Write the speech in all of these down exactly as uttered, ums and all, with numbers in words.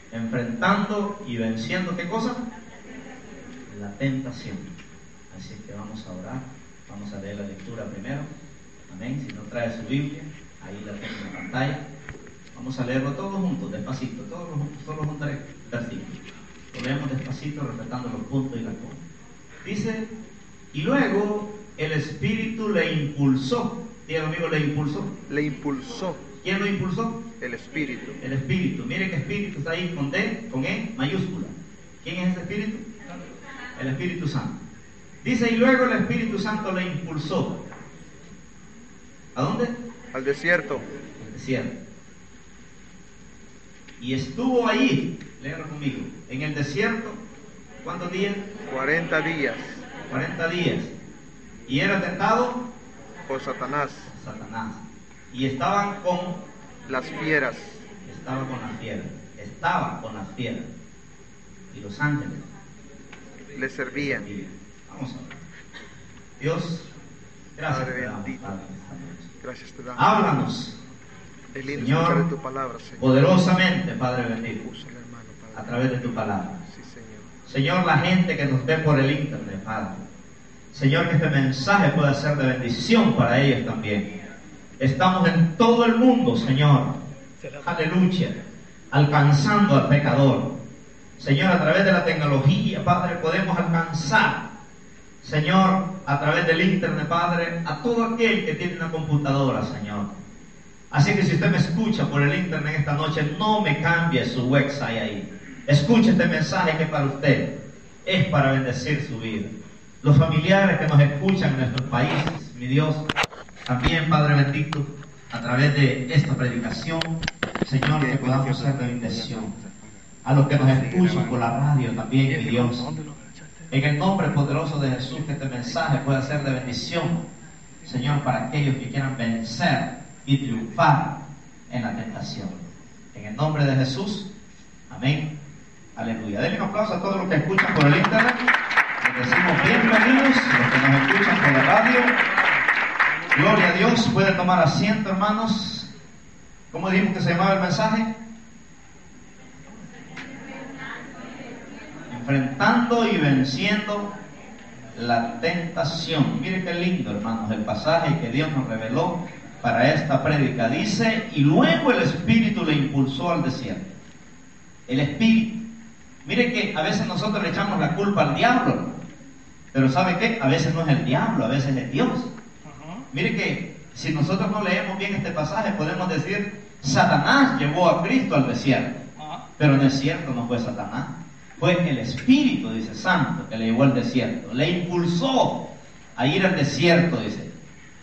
enfrentando y venciendo, ¿qué cosa? La tentación. Así es que vamos a orar, vamos a leer la lectura primero, amén. Si no trae su Biblia, ahí la tengo en la pantalla. Vamos a leerlo todos juntos, despacito, todos juntos, todos los tres versículos. Lo leemos despacito, respetando los puntos y las comas. Dice, y luego el Espíritu le impulsó. Diga conmigo, le impulsó. Le impulsó. ¿Quién lo impulsó? El Espíritu. El Espíritu. Mire que Espíritu está ahí con D, con E mayúscula. ¿Quién es ese Espíritu? El Espíritu Santo. Dice, y luego el Espíritu Santo le impulsó. ¿A dónde? Al desierto. Al desierto. Y estuvo allí, léalo conmigo, en el desierto, ¿cuántos días? Cuarenta días. Cuarenta días. Y era tentado por Satanás. Satanás. Y estaban con las fieras. Estaba con las fieras. Estaba con las fieras. Y los ángeles le servían. Vamos a ver. Dios, gracias Padre te damos, bendito. Padre, esta noche. Gracias te damos. Háblanos, Es lindo Señor, escuchar de tu palabra, Señor. poderosamente, Padre bendito, Úsala, hermano, Padre. a través de tu palabra. Sí, Señor. Señor, la gente que nos ve por el internet, Padre. Señor, que este mensaje pueda ser de bendición para ellos también. Estamos en todo el mundo, Señor. Aleluya. Alcanzando al pecador. Señor, a través de la tecnología, Padre, podemos alcanzar, Señor, a través del internet, Padre, a todo aquel que tiene una computadora, Señor. Así que si usted me escucha por el internet esta noche, no me cambie su website ahí. Escuche este mensaje que para usted es para bendecir su vida. Los familiares que nos escuchan en nuestros países, mi Dios, también, Padre bendito, a través de esta predicación, Señor, que podamos ser de bendición. A los que nos escuchan por la radio también, mi Dios. En el nombre poderoso de Jesús, que este mensaje pueda ser de bendición, Señor, para aquellos que quieran vencer y triunfar en la tentación. En el nombre de Jesús, amén. Aleluya. Denle un aplauso a todos los que escuchan por el internet. Les decimos bienvenidos, los que nos escuchan por la radio. Gloria a Dios. Pueden tomar asiento, hermanos. ¿Cómo dijimos que se llamaba el mensaje? Enfrentando y venciendo la tentación. Miren qué lindo, hermanos, el pasaje que Dios nos reveló para esta prédica. Dice, y luego el Espíritu le impulsó al desierto. El Espíritu. Miren que a veces nosotros le echamos la culpa al diablo, pero ¿sabe qué? A veces no es el diablo, a veces es Dios. Uh-huh. Miren que si nosotros no leemos bien este pasaje, podemos decir, Satanás llevó a Cristo al desierto. Uh-huh. Pero en el desierto no fue Satanás. Fue el Espíritu, dice Santo, que le llevó al desierto. Le impulsó a ir al desierto, dice.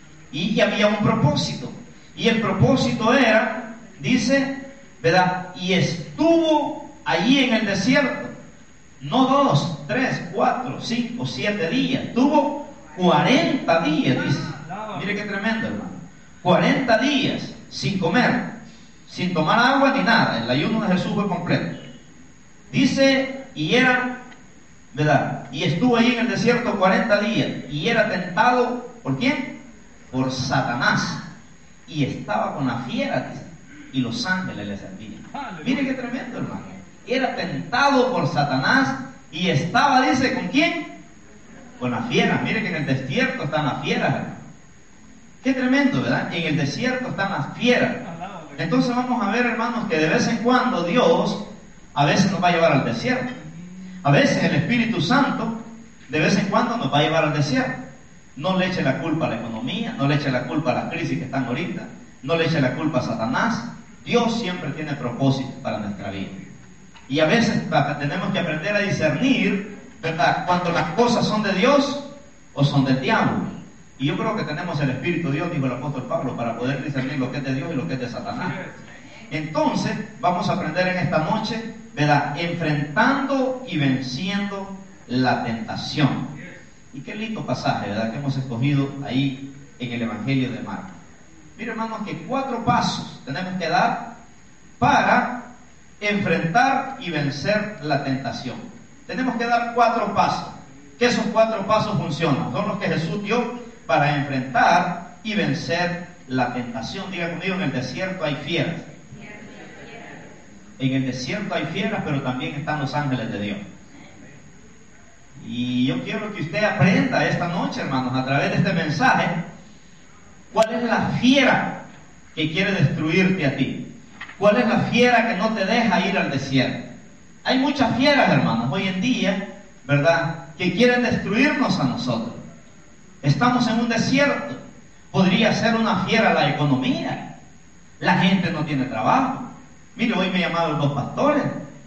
Y había un propósito. Y el propósito era, dice, ¿verdad? Y estuvo allí en el desierto. No dos, tres, cuatro, cinco, siete días. Estuvo cuarenta días, dice. Mire qué tremendo, hermano. cuarenta días sin comer, sin tomar agua ni nada. El ayuno de Jesús fue completo. Dice... Y era, ¿verdad? Y estuvo ahí en el desierto cuarenta días. Y era tentado, ¿por quién? Por Satanás. Y estaba con la fiera, dice, y los ángeles le servían. Mire qué tremendo, hermano. Era tentado por Satanás y estaba, dice, ¿con quién? Con las fieras. Mire que en el desierto están las fieras, hermano. Qué tremendo, ¿verdad? En el desierto están las fieras. Entonces vamos a ver, hermanos, que de vez en cuando Dios a veces nos va a llevar al desierto. A veces el Espíritu Santo de vez en cuando nos va a llevar al desierto. No le eche la culpa a la economía, no le eche la culpa a las crisis que están ahorita, no le eche la culpa a Satanás. Dios siempre tiene propósito para nuestra vida. Y a veces tenemos que aprender a discernir, ¿verdad?, cuando las cosas son de Dios o son del diablo. Y yo creo que tenemos el Espíritu de Dios, dijo el apóstol Pablo, para poder discernir lo que es de Dios y lo que es de Satanás. Entonces, vamos a aprender en esta noche, ¿verdad?, enfrentando y venciendo la tentación. Y qué lindo pasaje, ¿verdad?, que hemos escogido ahí en el Evangelio de Marcos. Mira, hermanos, que cuatro pasos tenemos que dar para enfrentar y vencer la tentación. Tenemos que dar cuatro pasos. Que esos cuatro pasos funcionan. Son los que Jesús dio para enfrentar y vencer la tentación. Diga conmigo, en el desierto hay fieras. En el desierto hay fieras, pero también están los ángeles de Dios. Y yo quiero que usted aprenda esta noche, hermanos, a través de este mensaje, cuál es la fiera que quiere destruirte a ti. ¿Cuál es la fiera que no te deja ir al desierto? Hay muchas fieras, hermanos, hoy en día, ¿verdad?, que quieren destruirnos a nosotros. Estamos en un desierto. Podría ser una fiera la economía. La gente no tiene trabajo. Mire, hoy me llamaron dos pastores.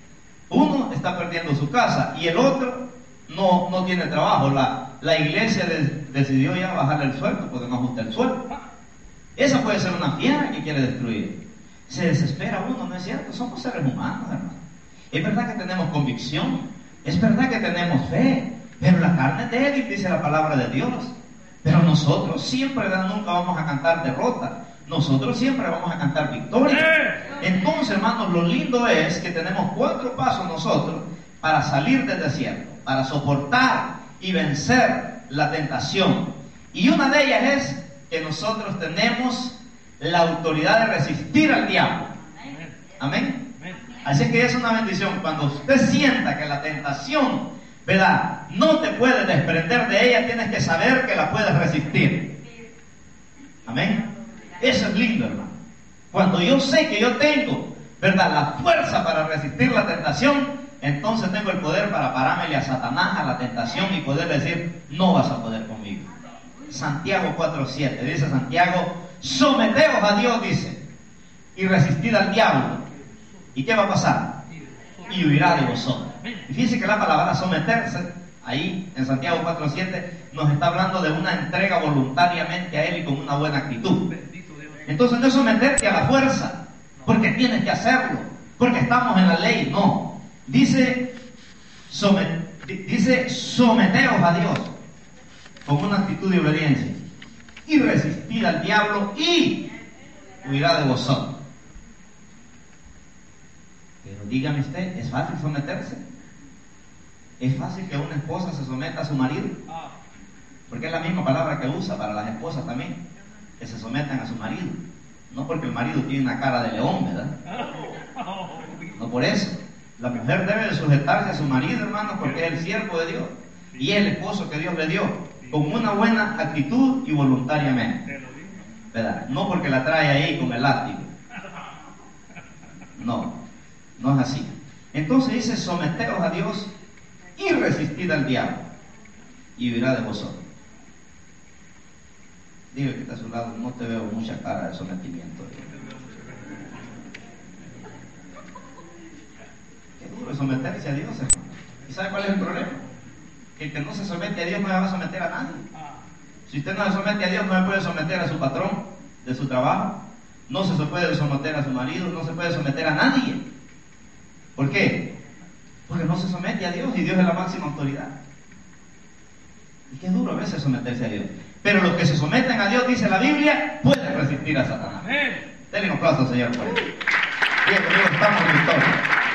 Uno está perdiendo su casa y el otro no, no tiene trabajo. La, la iglesia de, decidió ya bajarle el sueldo porque no ajusta el sueldo. Esa puede ser una fiera que quiere destruir. Se desespera uno, ¿no es cierto? Somos seres humanos, hermano. Es verdad que tenemos convicción, es verdad que tenemos fe, pero la carne es débil, dice la palabra de Dios. Pero nosotros siempre, nunca vamos a cantar derrota. Nosotros siempre vamos a cantar victoria. Entonces, hermanos, lo lindo es que tenemos cuatro pasos nosotros para salir del desierto, para soportar y vencer la tentación. Y una de ellas es que nosotros tenemos la autoridad de resistir al diablo. Amén. Así que es una bendición. Cuando usted sienta que la tentación, ¿verdad?, no te puedes desprender de ella, tienes que saber que la puedes resistir. Amén. Eso es lindo, hermano. Cuando yo sé que yo tengo, ¿verdad?, la fuerza para resistir la tentación, entonces tengo el poder para pararme a Satanás, a la tentación, y poder decir, no vas a poder conmigo. Santiago cuatro siete, dice Santiago, someteos a Dios, dice, y resistid al diablo. ¿Y qué va a pasar? Y huirá de vosotros. Y fíjense que la palabra someterse, ahí en Santiago cuatro siete, nos está hablando de una entrega voluntariamente a Él y con una buena actitud. Entonces no es someterte a la fuerza, porque tienes que hacerlo, porque estamos en la ley, no. Dice, somet, dice someteos a Dios con una actitud de obediencia y resistir al diablo y huirá de vosotros. Pero dígame usted, ¿es fácil someterse? ¿Es fácil que una esposa se someta a su marido? Porque es la misma palabra que usa para las esposas también, que se sometan a su marido. No porque el marido tiene una cara de león, ¿verdad? No por eso. La mujer debe de sujetarse a su marido, hermanos, porque es el siervo de Dios y es el esposo que Dios le dio, con una buena actitud y voluntariamente, ¿verdad? No porque la trae ahí con el látigo. No, no es así. Entonces dice, someteos a Dios y resistid al diablo y huirá de vosotros. Diga que está a su lado, no te veo mucha cara de sometimiento. Qué duro someterse a Dios, hermano. ¿Y sabe cuál es el problema? Que el que no se somete a Dios no le va a someter a nadie. Si usted no se somete a Dios, no se puede someter a su patrón de su trabajo, no se puede someter a su marido, no se puede someter a nadie. ¿Por qué? Porque no se somete a Dios y Dios es la máxima autoridad. Y qué duro a veces someterse a Dios. Pero los que se someten a Dios, dice la Biblia, pueden resistir a Satanás. Denle un aplauso al Señor por eso. Bien, conmigo, estamos en victoria.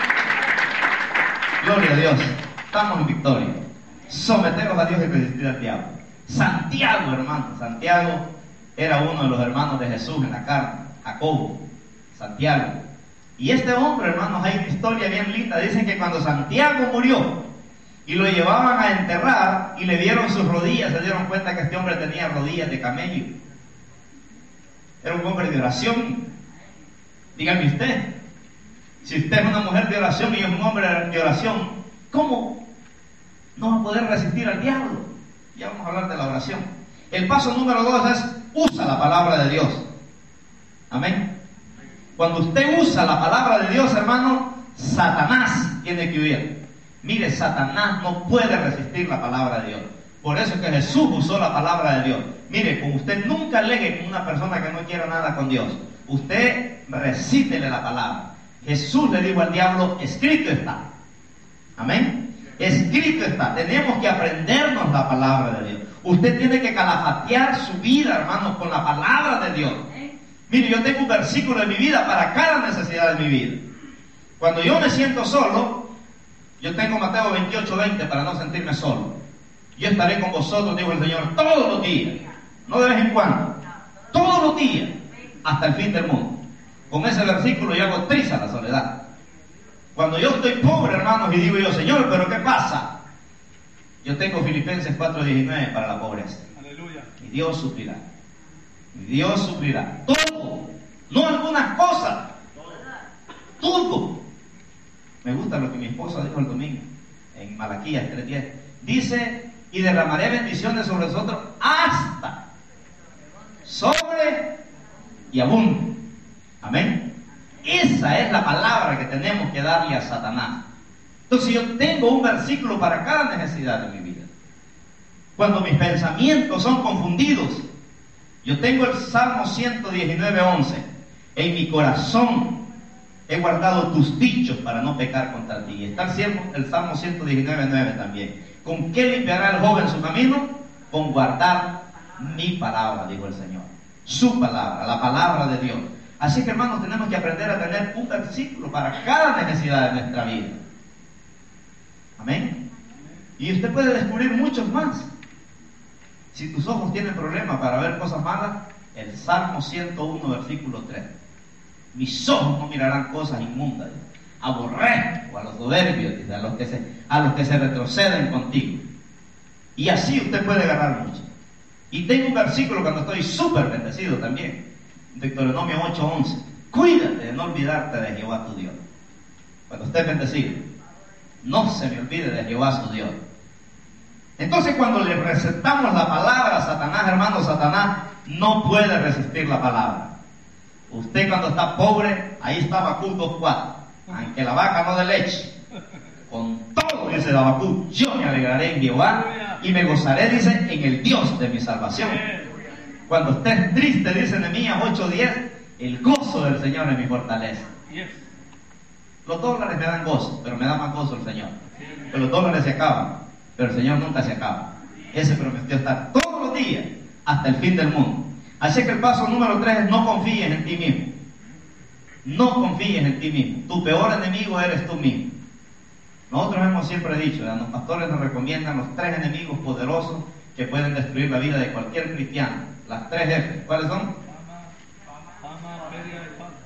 Gloria a Dios, estamos en victoria. Someteros a Dios y resistir al diablo. Santiago, hermano, Santiago era uno de los hermanos de Jesús en la carne, Jacobo, Santiago. Y este hombre, hermanos, hay una historia bien linda. Dicen que cuando Santiago murió y lo llevaban a enterrar y le vieron sus rodillas, se dieron cuenta que este hombre tenía rodillas de camello. Era un hombre de oración. Dígame usted, si usted es una mujer de oración y es un hombre de oración, ¿cómo no va a poder resistir al diablo? Ya vamos a hablar de la oración. El paso número dos es, usa la palabra de Dios. Amén. Cuando usted usa la palabra de Dios, hermano, Satanás tiene que huir. Mire, Satanás no puede resistir la palabra de Dios. Por eso es que Jesús usó la palabra de Dios. Mire, como usted nunca alegue con una persona que no quiera nada con Dios, usted recítele la palabra. Jesús le dijo al diablo, escrito está. Amén. Escrito está. Tenemos que aprendernos la palabra de Dios. Usted tiene que calafatear su vida, hermanos, con la palabra de Dios. Mire, yo tengo un versículo en mi vida para cada necesidad de mi vida. Cuando yo me siento solo, yo tengo Mateo veintiocho veinte para no sentirme solo. Yo estaré con vosotros, dijo el Señor, todos los días, no de vez en cuando, todos los días, hasta el fin del mundo. Con ese versículo yo hago triza la soledad. Cuando yo estoy pobre, hermanos, y digo yo, Señor, ¿pero qué pasa? Yo tengo Filipenses cuatro diecinueve para la pobreza. Aleluya. Y Dios suplirá. Y Dios suplirá. Todo. No algunas cosas. Todo. Me gusta lo que mi esposa dijo el domingo en Malaquías tres diez. Dice, y derramaré bendiciones sobre nosotros hasta, sobre y abunde. Amén. Esa es la palabra que tenemos que darle a Satanás. Entonces yo tengo un versículo para cada necesidad de mi vida. Cuando mis pensamientos son confundidos, yo tengo el Salmo ciento diecinueve once. En mi corazón he guardado tus dichos para no pecar contra ti. Y está el Salmo ciento diecinueve nueve también. ¿Con qué limpiará el joven su camino? Con guardar mi palabra, dijo el Señor. Su palabra, la palabra de Dios. Así que, hermanos, tenemos que aprender a tener un versículo para cada necesidad de nuestra vida. Amén. Y usted puede descubrir muchos más. Si tus ojos tienen problemas para ver cosas malas, el Salmo ciento uno, versículo tres. Mis ojos no mirarán cosas inmundas. Aborrezco a los soberbios, dice, a los que se, a los que se retroceden contigo. Y así usted puede ganar mucho. Y tengo un versículo cuando estoy súper bendecido también. Deuteronomio ocho once. Cuídate de no olvidarte de Jehová tu Dios. Cuando estés bendecido, no se me olvide de Jehová su Dios. Entonces, cuando le recetamos la palabra a Satanás, hermano, Satanás no puede resistir la palabra. Usted cuando está pobre, ahí está Habacuc dos cuatro. Aunque la vaca no dé leche, con todo, dice Habacuc, yo me alegraré en Jehová y me gozaré, dice, en el Dios de mi salvación. Cuando estés triste, dice Nehemías ocho diez, el gozo del Señor es mi fortaleza. Los dólares me dan gozo, pero me da más gozo el Señor. Que los dólares se acaban, pero el Señor nunca se acaba. Ese prometió estar todos los días hasta el fin del mundo. Así que el paso número tres es no confíes en ti mismo. No confíes en ti mismo. Tu peor enemigo eres tú mismo. Nosotros hemos siempre dicho, ¿verdad? Los pastores nos recomiendan los tres enemigos poderosos que pueden destruir la vida de cualquier cristiano. Las tres F. ¿Cuáles son? Fama, feria y falta.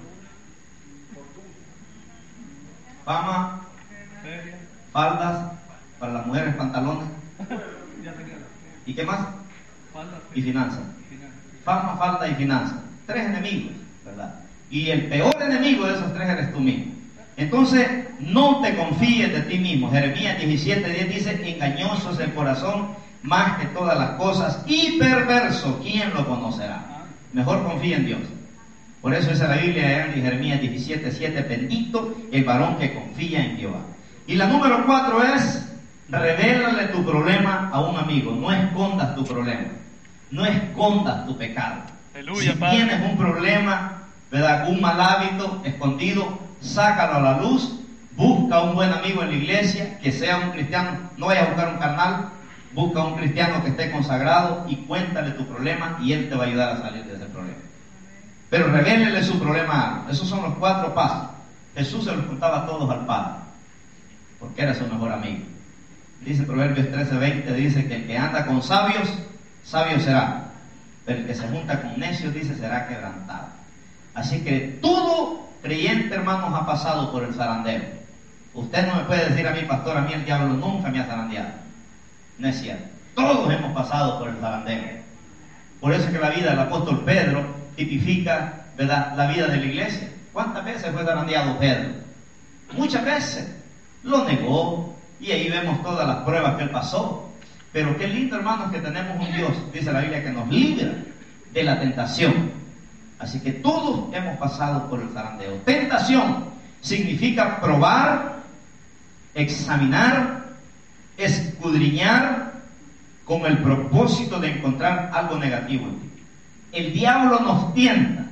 Fama, Feria. faldas, para las mujeres pantalones. Ya te queda. ¿Y qué más? Falta, Y feria. finanzas. Finanzas. Fama, falta y finanzas. Tres enemigos, ¿verdad? Y el peor enemigo de esos tres eres tú mismo. Entonces, no te confíes de ti mismo. Jeremías diecisiete diez dice, engañoso es el corazón más que todas las cosas y perverso, ¿quién lo conocerá? Mejor confía en Dios. Por eso dice la Biblia en Jeremías diecisiete siete, bendito el varón que confía en Jehová. Y la número cuatro es, revélale tu problema a un amigo. No escondas tu problema. No escondas tu pecado. Aleluya, si Padre. tienes un problema, ¿verdad?, un mal hábito escondido, sácalo a la luz. Busca un buen amigo en la iglesia, que sea un cristiano. No vayas a buscar un carnal. Busca un cristiano que esté consagrado y cuéntale tu problema y él te va a ayudar a salir de ese problema. Pero revélele su problema. Esos son los cuatro pasos. Jesús se los contaba a todos al Padre, porque era su mejor amigo. Dice Proverbios trece veinte, dice que el que anda con sabios, sabio será, pero el que se junta con necios, dice, será quebrantado. Así que todo creyente, hermanos, ha pasado por el zarandeo. Usted no me puede decir a mí, pastor, a mí el diablo nunca me ha zarandeado. No es cierto. Todos hemos pasado por el zarandeo. Por eso es que la vida del apóstol Pedro tipifica, ¿verdad?, la vida de la iglesia. ¿Cuántas veces fue zarandeado Pedro? Muchas veces. Lo negó, y ahí vemos todas las pruebas que él pasó. Pero qué lindo, hermanos, que tenemos un Dios, dice la Biblia, que nos libra de la tentación. Así que todos hemos pasado por el zarandeo. Tentación significa probar, examinar, escudriñar con el propósito de encontrar algo negativo en ti. El diablo nos tienta.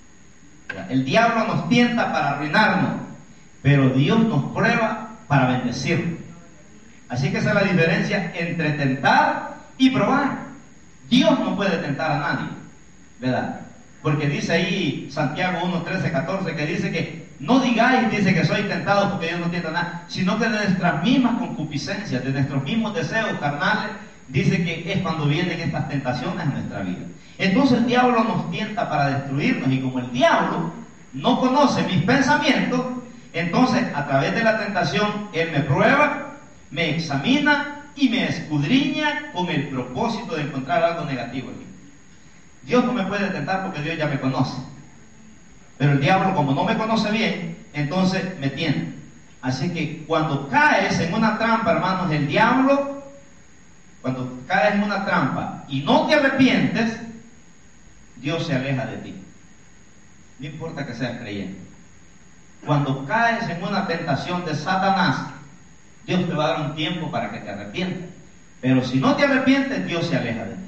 El diablo nos tienta para arruinarnos, pero Dios nos prueba para bendecirnos. Así que esa es la diferencia entre tentar y probar. Dios no puede tentar a nadie, ¿verdad? Porque dice ahí Santiago uno, trece, catorce, que dice que no digáis, dice, que soy tentado, porque Dios no tienta nada, sino que de nuestras mismas concupiscencias, de nuestros mismos deseos carnales, dice que es cuando vienen estas tentaciones a nuestra vida. Entonces el diablo nos tienta para destruirnos, y como el diablo no conoce mis pensamientos, Entonces, a través de la tentación, Él me prueba, me examina y me escudriña con el propósito de encontrar algo negativo en mí. Dios no me puede tentar porque Dios ya me conoce. Pero el diablo, como no me conoce bien, entonces me tienta. Así que cuando caes en una trampa, hermanos, el diablo, cuando caes en una trampa y no te arrepientes, Dios se aleja de ti. No importa que seas creyente. Cuando caes en una tentación de Satanás, Dios te va a dar un tiempo para que te arrepientas. Pero si no te arrepientes, Dios se aleja de ti.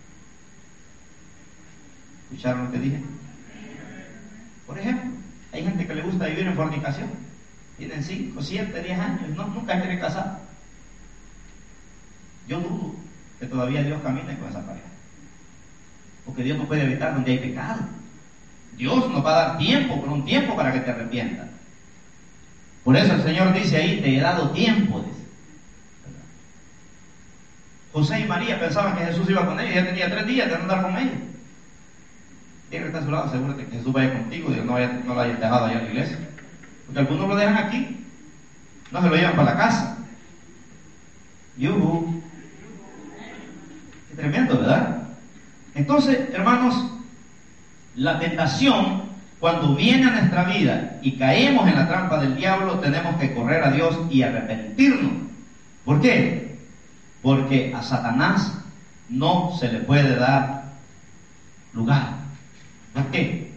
¿Escucharon lo que dije? Por ejemplo, hay gente que le gusta vivir en fornicación. Tienen cinco, siete, diez años y no, nunca quieren casar. Yo dudo que todavía Dios camine con esa pareja. Porque Dios no puede evitar donde hay pecado. Dios nos va a dar tiempo, por un tiempo para que te arrepientas. Por eso el Señor dice ahí, te he dado tiempo. Dice. José y María pensaban que Jesús iba con ellos, ya tenía tres días de andar con ellos. Tiene que estar a su lado, asegúrate que Jesús vaya contigo, Dios no, vaya, no lo hayas dejado allá en la iglesia. Porque algunos lo dejan aquí, no se lo llevan para la casa. Yuhu. Qué tremendo, ¿verdad? Entonces, hermanos, la tentación, cuando viene a nuestra vida y caemos en la trampa del diablo, tenemos que correr a Dios y arrepentirnos. ¿Por qué? Porque a Satanás no se le puede dar lugar. ¿Por qué?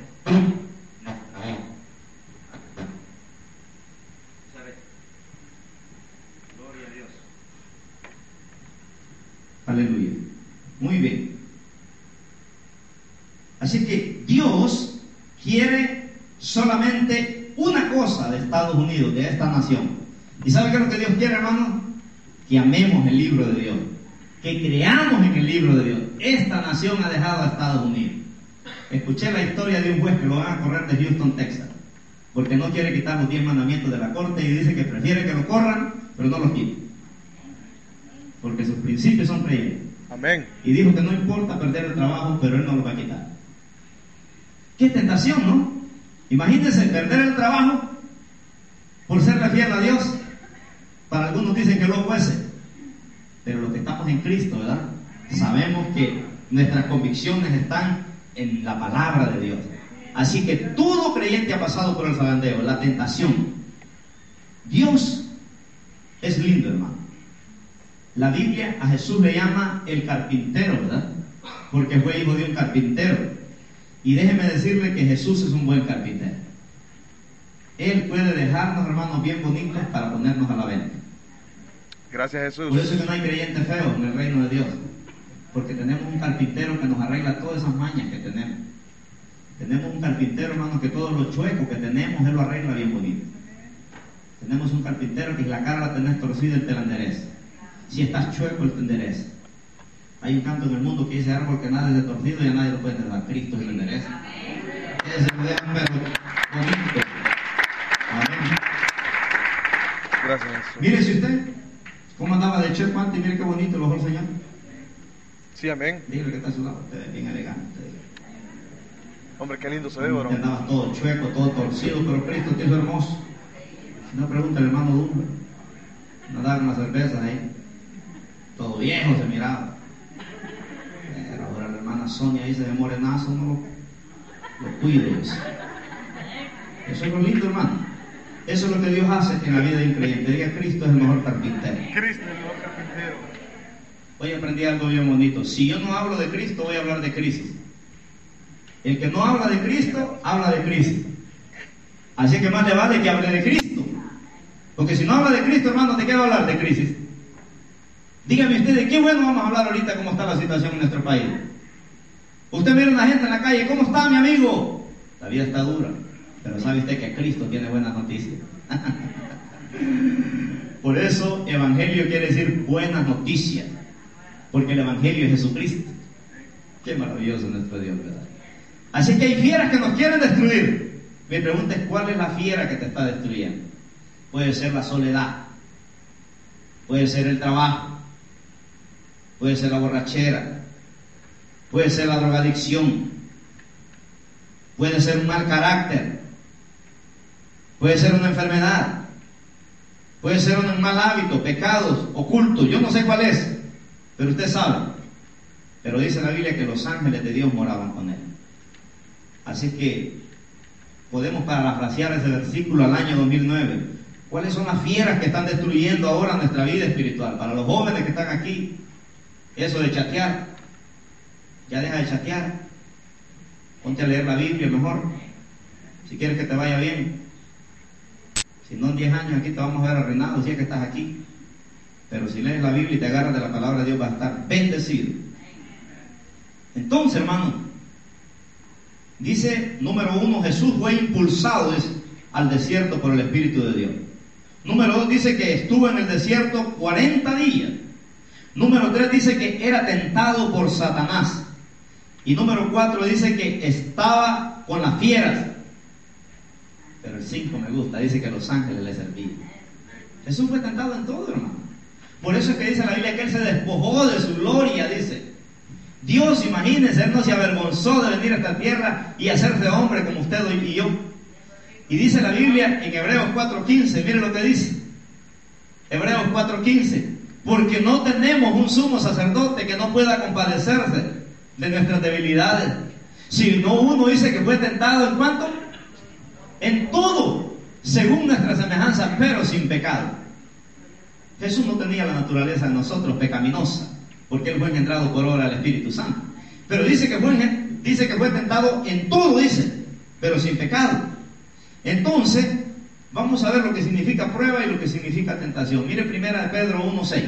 Gloria a Dios. Aleluya. Muy bien. Así que Dios quiere solamente una cosa de Estados Unidos, de esta nación. ¿Y sabe qué es lo que Dios quiere, hermano? Que amemos el libro de Dios, que creamos en el libro de Dios. Esta nación ha dejado a Estados Unidos. Escuché la historia de un juez que lo van a correr de Houston, Texas, porque no quiere quitar los diez mandamientos de la corte y dice que prefiere que lo corran, pero no los quite, porque sus principios son creyentes. Amén. Y dijo que no importa perder el trabajo, pero él no lo va a quitar. Qué tentación, ¿no? Imagínense perder el trabajo por serle fiel a Dios. Para algunos dicen que loco ese, pero los que estamos en Cristo, ¿verdad? Sabemos que nuestras convicciones están en la palabra de Dios. Así que todo creyente ha pasado por el zagandeo, la tentación. Dios es lindo, hermano. La Biblia a Jesús le llama el carpintero, ¿verdad? Porque fue hijo de un carpintero. Y déjeme decirle que Jesús es un buen carpintero. Él puede dejarnos, hermanos, bien bonitos para ponernos a la venta. Gracias, Jesús. Por eso es que no hay creyentes feos en el reino de Dios. Porque tenemos un carpintero que nos arregla todas esas mañas que tenemos. Tenemos un carpintero, hermano, que todos los chuecos que tenemos, él lo arregla bien bonito. Tenemos un carpintero que si la cara la tenés torcida, él te la endereza. Si estás chueco, él te endereza. Hay un canto en el mundo que dice: árbol que nada es de torcido y a nadie lo puede enderezar. Cristo es el endereza. Ese lo deja pero bonito. Amén. Gracias, Jesús. Mire si usted, cómo andaba de chueco antes, y mire qué bonito lo dejó el Señor. Sí, amén. Dígale que está a su lado, usted es bien elegante. Hombre, qué lindo se ve, bro. Andaba todo chueco, todo torcido, pero Cristo te hizo hermoso. Si no, pregunta al hermano Dumbre. No daban una cerveza ahí. Todo viejo se miraba. Pero ahora la hermana Sonia dice de morenazo, no lo, lo cuido. Eso. Eso es lo lindo, hermano. Eso es lo que Dios hace en la vida de un creyente. Diga: Cristo es el mejor carpintero. Cristo es el mejor carpintero. Hoy aprendí algo bien bonito. Si yo no hablo de Cristo, voy a hablar de crisis. El que no habla de Cristo, habla de crisis. Así que más le vale que hable de Cristo. Porque si no habla de Cristo, hermano, ¿de qué va a hablar? De crisis. Dígame usted, ¿de qué bueno vamos a hablar ahorita cómo está la situación en nuestro país? Usted mira a una gente en la calle: ¿cómo está, mi amigo? La vida está dura. Pero sabe usted que Cristo tiene buenas noticias. Por eso, evangelio quiere decir buenas noticias. Porque el evangelio es Jesucristo. Qué maravilloso nuestro Dios, ¿verdad? Así que hay fieras que nos quieren destruir. Mi pregunta es: ¿cuál es la fiera que te está destruyendo? Puede ser la soledad, puede ser el trabajo, puede ser la borrachera, puede ser la drogadicción, puede ser un mal carácter, puede ser una enfermedad, puede ser un mal hábito, pecados ocultos, yo no sé cuál es, pero usted sabe. Pero dice la Biblia que los ángeles de Dios moraban con él. Así que podemos parafrasear ese versículo al año dos mil nueve. ¿Cuáles son las fieras que están destruyendo ahora nuestra vida espiritual? Para los jóvenes que están aquí, eso de chatear, ya deja de chatear, ponte a leer la Biblia mejor, si quieres que te vaya bien. Si no, en diez años aquí te vamos a ver arruinado, si es que estás aquí. Pero si lees la Biblia y te agarras de la palabra de Dios, vas a estar bendecido. Entonces, hermano, dice, número uno, Jesús fue impulsado dice, al desierto por el Espíritu de Dios. Número dos, dice que estuvo en el desierto cuarenta días. Número tres, dice que era tentado por Satanás. Y número cuatro, dice que estaba con las fieras. Pero el cinco me gusta, dice que los ángeles le servían. Jesús fue tentado en todo, hermano. Por eso es que dice la Biblia que Él se despojó de su gloria, dice. Dios, imagínense, Él no se avergonzó de venir a esta tierra y hacerse hombre como usted y yo. Y dice la Biblia en Hebreos cuatro quince, mire lo que dice. Hebreos cuatro quince, porque no tenemos un sumo sacerdote que no pueda compadecerse de nuestras debilidades, sino uno dice que fue tentado en cuanto, en todo, según nuestra semejanza, pero sin pecado. Jesús no tenía la naturaleza de nosotros pecaminosa, porque Él fue engendrado por obra del Espíritu Santo. Pero dice que fue, dice que fue tentado en todo, dice, pero sin pecado. Entonces, vamos a ver lo que significa prueba y lo que significa tentación. Mire primera de Pedro uno seis.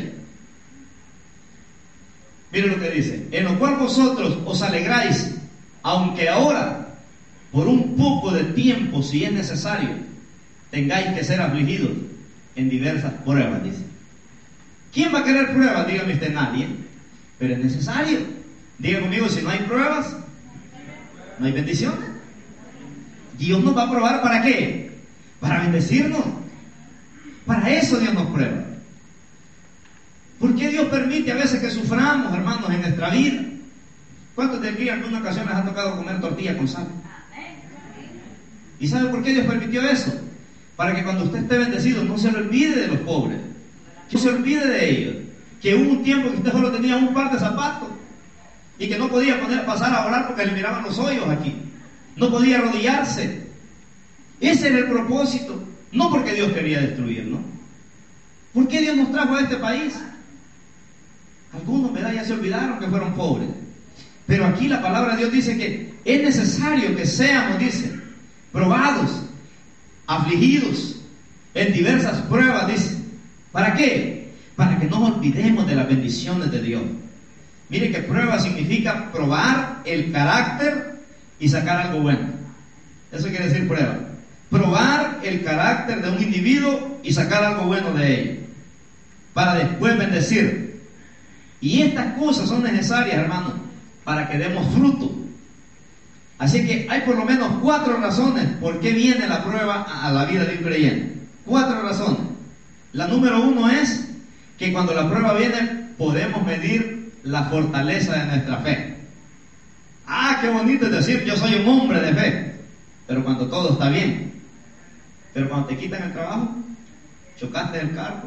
Mire lo que dice. En lo cual vosotros os alegráis, aunque ahora, por un poco de tiempo, si es necesario, tengáis que ser afligidos en diversas pruebas, dice. ¿Quién va a querer pruebas? Dígame usted, nadie. Pero es necesario. Diga conmigo, si no hay pruebas, no hay bendiciones. Dios nos va a probar ¿para qué? Para bendecirnos. Para eso Dios nos prueba. ¿Por qué Dios permite a veces que suframos, hermanos, en nuestra vida? ¿Cuántos de aquí en alguna ocasión les ha tocado comer tortilla con sal? ¿Y sabe por qué Dios permitió eso? Para que cuando usted esté bendecido no se le olvide de los pobres, que se olvide de ellos, que hubo un tiempo que usted solo tenía un par de zapatos y que no podía poner, pasar a orar porque le miraban los hoyos aquí, no podía arrodillarse. Ese era el propósito, no porque Dios quería destruirnos. ¿Por qué Dios nos trajo a este país? Algunos, ¿verdad?, ya se olvidaron que fueron pobres, pero aquí la palabra de Dios dice que es necesario que seamos, dice, probados, afligidos en diversas pruebas, dice. ¿Para qué? Para que no nos olvidemos de las bendiciones de Dios. Mire que prueba significa probar el carácter y sacar algo bueno. Eso quiere decir prueba. Probar el carácter de un individuo y sacar algo bueno de él, para después bendecir. Y estas cosas son necesarias, hermanos, para que demos fruto. Así que hay por lo menos cuatro razones por qué viene la prueba a la vida de un creyente. Cuatro razones. La número uno es que cuando la prueba viene podemos medir la fortaleza de nuestra fe. Ah, qué bonito es decir yo soy un hombre de fe, pero cuando todo está bien. Pero cuando te quitan el trabajo, chocaste el carro,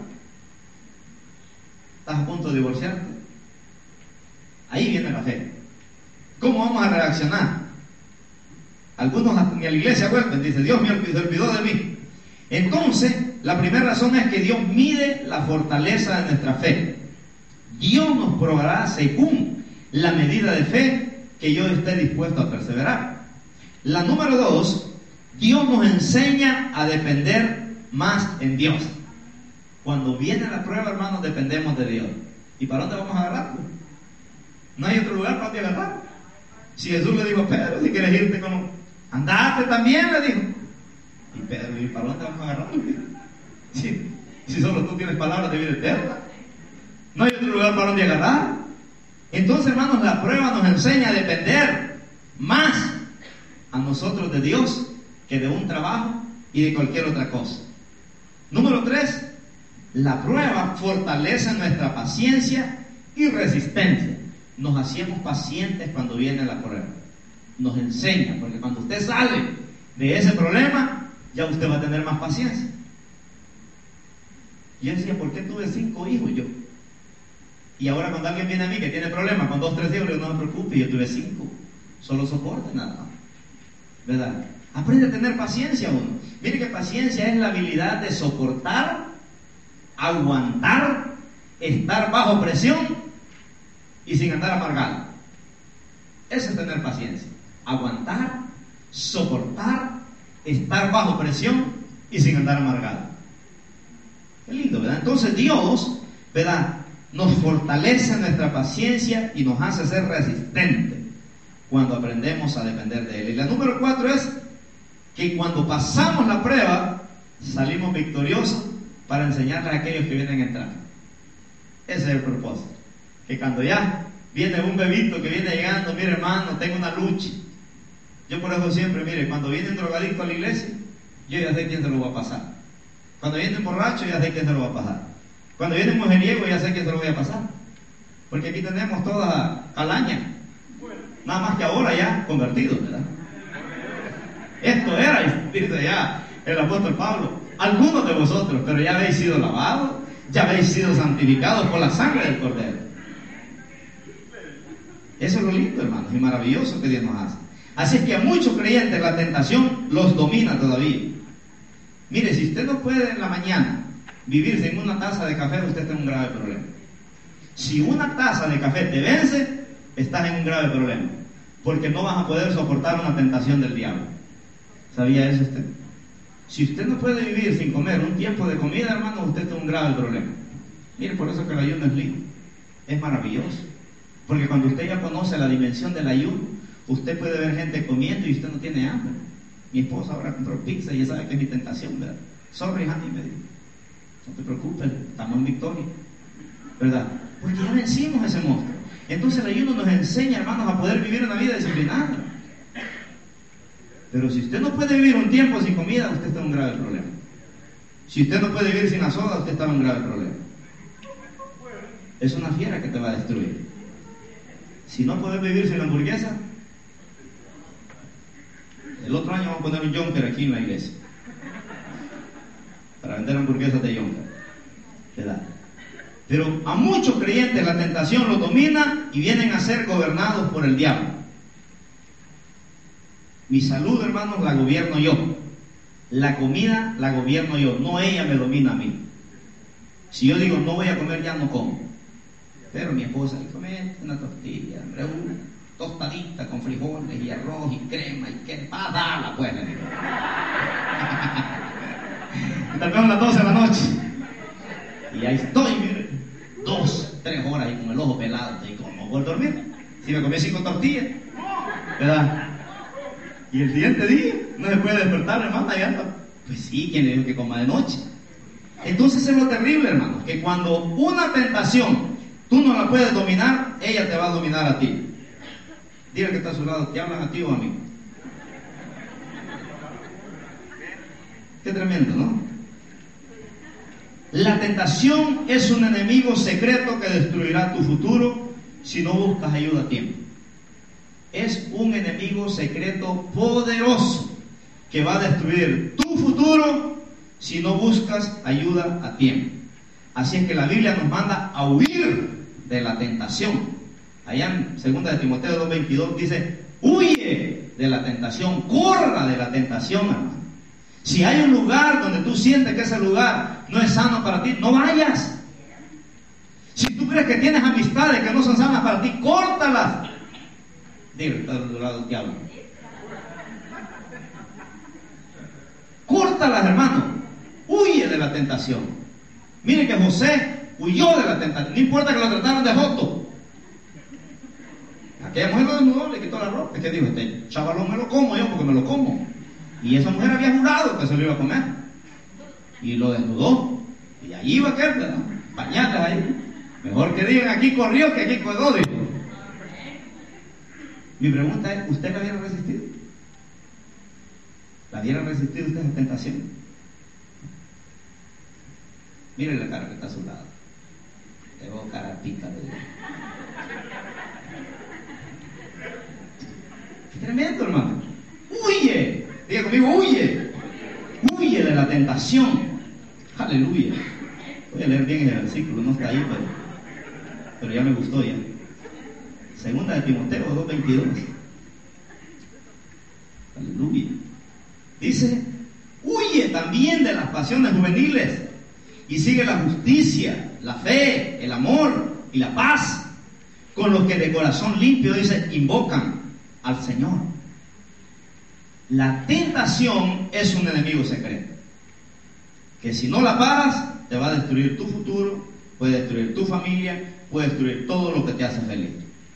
estás a punto de divorciarte, ahí viene la fe. ¿Cómo vamos a reaccionar? Algunos ni a la iglesia vuelven, dice Dios mío, se olvidó de mí. Entonces, la primera razón es que Dios mide la fortaleza de nuestra fe. Dios nos probará según la medida de fe que yo esté dispuesto a perseverar. La número dos, Dios nos enseña a depender más en Dios. Cuando viene la prueba, hermanos, dependemos de Dios. ¿Y para dónde vamos a agarrar? No hay otro lugar para donde agarrar. Si Jesús le dijo a Pedro, si quieres irte con... andate también, le dijo. Y Pedro, ¿y para dónde vamos a agarrar? Si, si solo tú tienes palabras de vida eterna, no hay otro lugar para donde agarrar. Entonces, hermanos, la prueba nos enseña a depender más a nosotros de Dios que de un trabajo y de cualquier otra cosa. Número tres, la prueba fortalece nuestra paciencia y resistencia. Nos hacemos pacientes cuando viene la prueba. Nos enseña, porque cuando usted sale de ese problema, ya usted va a tener más paciencia. Yo decía, ¿por qué tuve cinco hijos yo? Y ahora cuando alguien viene a mí que tiene problemas con dos, tres hijos, yo no me preocupe, yo tuve cinco. Solo soporte nada más. ¿Verdad? Aprende a tener paciencia uno. Mire que paciencia es la habilidad de soportar, aguantar, estar bajo presión y sin andar amargado. Eso es tener paciencia. Aguantar, soportar, estar bajo presión y sin andar amargado. Qué lindo, ¿verdad? Entonces Dios, ¿verdad?, nos fortalece nuestra paciencia y nos hace ser resistentes cuando aprendemos a depender de Él. Y la número cuatro es que cuando pasamos la prueba, salimos victoriosos para enseñarles a aquellos que vienen a entrar. Ese es el propósito. Que cuando ya viene un bebito que viene llegando, mire hermano, tengo una lucha. Yo por eso siempre, mire, cuando viene un drogadicto a la iglesia, yo ya sé quién se lo va a pasar. Cuando viene un borracho, ya sé quién se lo va a pasar. Cuando viene un mujeriego, ya sé quién se lo voy a pasar. Porque aquí tenemos toda calaña. Nada más que ahora ya convertidos, ¿verdad? Esto era el espíritu de ya el apóstol Pablo. Algunos de vosotros, pero ya habéis sido lavados, ya habéis sido santificados por la sangre del Cordero. Eso es lo lindo, hermanos, y maravilloso que Dios nos hace. Así que a muchos creyentes la tentación los domina todavía. Mire, si usted no puede en la mañana vivir sin una taza de café, usted está en un grave problema. Si una taza de café te vence, estás en un grave problema, porque no vas a poder soportar una tentación del diablo. ¿Sabía eso usted? Si usted no puede vivir sin comer un tiempo de comida, hermano, usted está en un grave problema. Mire, por eso que el ayuno es lindo, es maravilloso, porque cuando usted ya conoce la dimensión del ayuno, usted puede ver gente comiendo y usted no tiene hambre. Mi esposa ahora compró pizza y ya sabe que es mi tentación, ¿verdad? Sorry, honey, me dijo. No te preocupes, estamos en victoria, ¿verdad? Porque ya vencimos ese monstruo. Entonces el ayuno nos enseña, hermanos, a poder vivir una vida disciplinada. Pero si usted no puede vivir un tiempo sin comida, usted está en un grave problema. Si usted no puede vivir sin la soda, usted está en un grave problema. Es una fiera que te va a destruir. Si no puedes vivir sin la hamburguesa, el otro año vamos a poner un yonker aquí en la iglesia para vender hamburguesas de yonker, ¿verdad? Pero a muchos creyentes la tentación los domina y vienen a ser gobernados por el diablo. Mi salud, hermanos, la gobierno yo. La comida la gobierno yo, no ella me domina a mí. Si yo digo no voy a comer, ya no como. Pero mi esposa dice, come una tortilla, hombre, una tostadita con frijoles y arroz y crema y que va a darla, pues. Y tal vez a las doce de la noche. Y ahí estoy, mire, dos, tres horas y con el ojo pelado. ¿Y cómo voy a dormir? Si me comí cinco tortillas, ¿verdad? Y el siguiente día no se puede despertar, hermano, ya está. Pues sí, ¿quién le dijo que coma de noche? Entonces es lo terrible, hermano, que cuando una tentación tú no la puedes dominar, ella te va a dominar a ti. Dile que está a su lado, ¿te hablan a ti o a mí? Qué tremendo, ¿no? La tentación es un enemigo secreto que destruirá tu futuro si no buscas ayuda a tiempo. Es un enemigo secreto poderoso que va a destruir tu futuro si no buscas ayuda a tiempo. Así es que la Biblia nos manda a huir de la tentación. Allá en segunda de Timoteo dos veintidós dice, huye de la tentación, corra de la tentación, hermano. Si hay un lugar donde tú sientes que ese lugar no es sano para ti, no vayas. Si tú crees que tienes amistades que no son sanas para ti, córtalas. Dile, está del lado del diablo. Córtalas, hermano. Huye de la tentación. Mire que José huyó de la tentación. No importa que lo trataran de joto. Aquella mujer lo desnudó, le quitó la ropa. Es que dijo, este chavalón me lo como yo porque me lo como. Y esa mujer había jurado que se lo iba a comer. Y lo desnudó. Y ahí iba a quedar, ¿verdad? Pañales ahí. Mejor que digan aquí corrió que aquí quedó, dijo. Mi pregunta es, ¿usted la hubiera resistido? ¿La hubiera resistido usted a esa tentación? Mire la cara que está a su lado. Tengo cara pinta de Dios. Qué tremendo, hermano. ¡Huye! Diga conmigo, huye. la tentación. Aleluya. Voy a leer bien el versículo, no está ahí, pero, pero ya me gustó ya. Segunda de Timoteo dos veintidós. Aleluya. Dice, huye también de las pasiones juveniles y sigue la justicia, la fe, el amor y la paz con los que de corazón limpio, dice, invocan al Señor. La tentación es un enemigo secreto que si no la paras te va a destruir tu futuro, puede destruir tu familia, puede destruir todo lo que te hace feliz.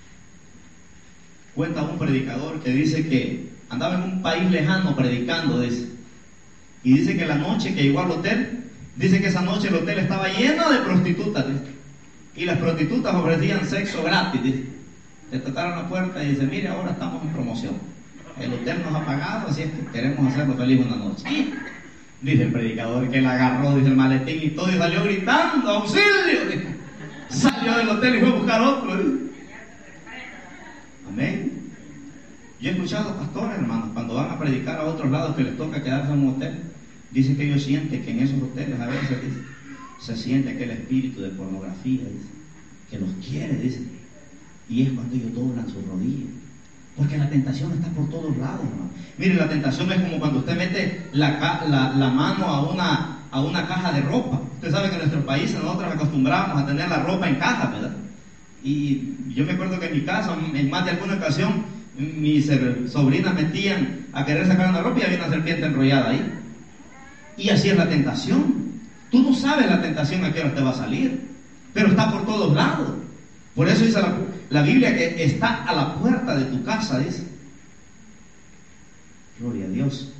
Cuenta un predicador que dice que andaba en un país lejano predicando, dice, y dice que la noche que llegó al hotel, dice que esa noche el hotel estaba lleno de prostitutas, dice, y las prostitutas ofrecían sexo gratis, dice. Le tocaron la puerta y dice, mire, ahora estamos en promoción, el hotel nos ha pagado, así es que queremos hacerlo feliz una noche. Y dice el predicador que la agarró, dice, el maletín y todo, y salió gritando, auxilio, dice. Salió del hotel y fue a buscar otro, dice. Amén. Yo he escuchado pastores, hermanos, cuando van a predicar a otros lados que les toca quedarse en un hotel, dicen que ellos sienten que en esos hoteles a veces, dice, se siente aquel espíritu de pornografía, dice, que los quiere, dice, y es cuando ellos doblan sus rodillas, porque la tentación está por todos lados, hermano. Miren, la tentación es como cuando usted mete la, la, la mano a una, a una caja de ropa. Usted sabe que en nuestro país nosotros acostumbramos a tener la ropa en caja, ¿verdad? Y yo me acuerdo que en mi casa, en más de alguna ocasión, mis sobrinas metían a querer sacar una ropa y había una serpiente enrollada ahí. Y así es la tentación. Tú no sabes la tentación a qué hora te va a salir, pero está por todos lados. Por eso dice la, la Biblia que está a la puerta de tu casa, dice. Gloria a Dios.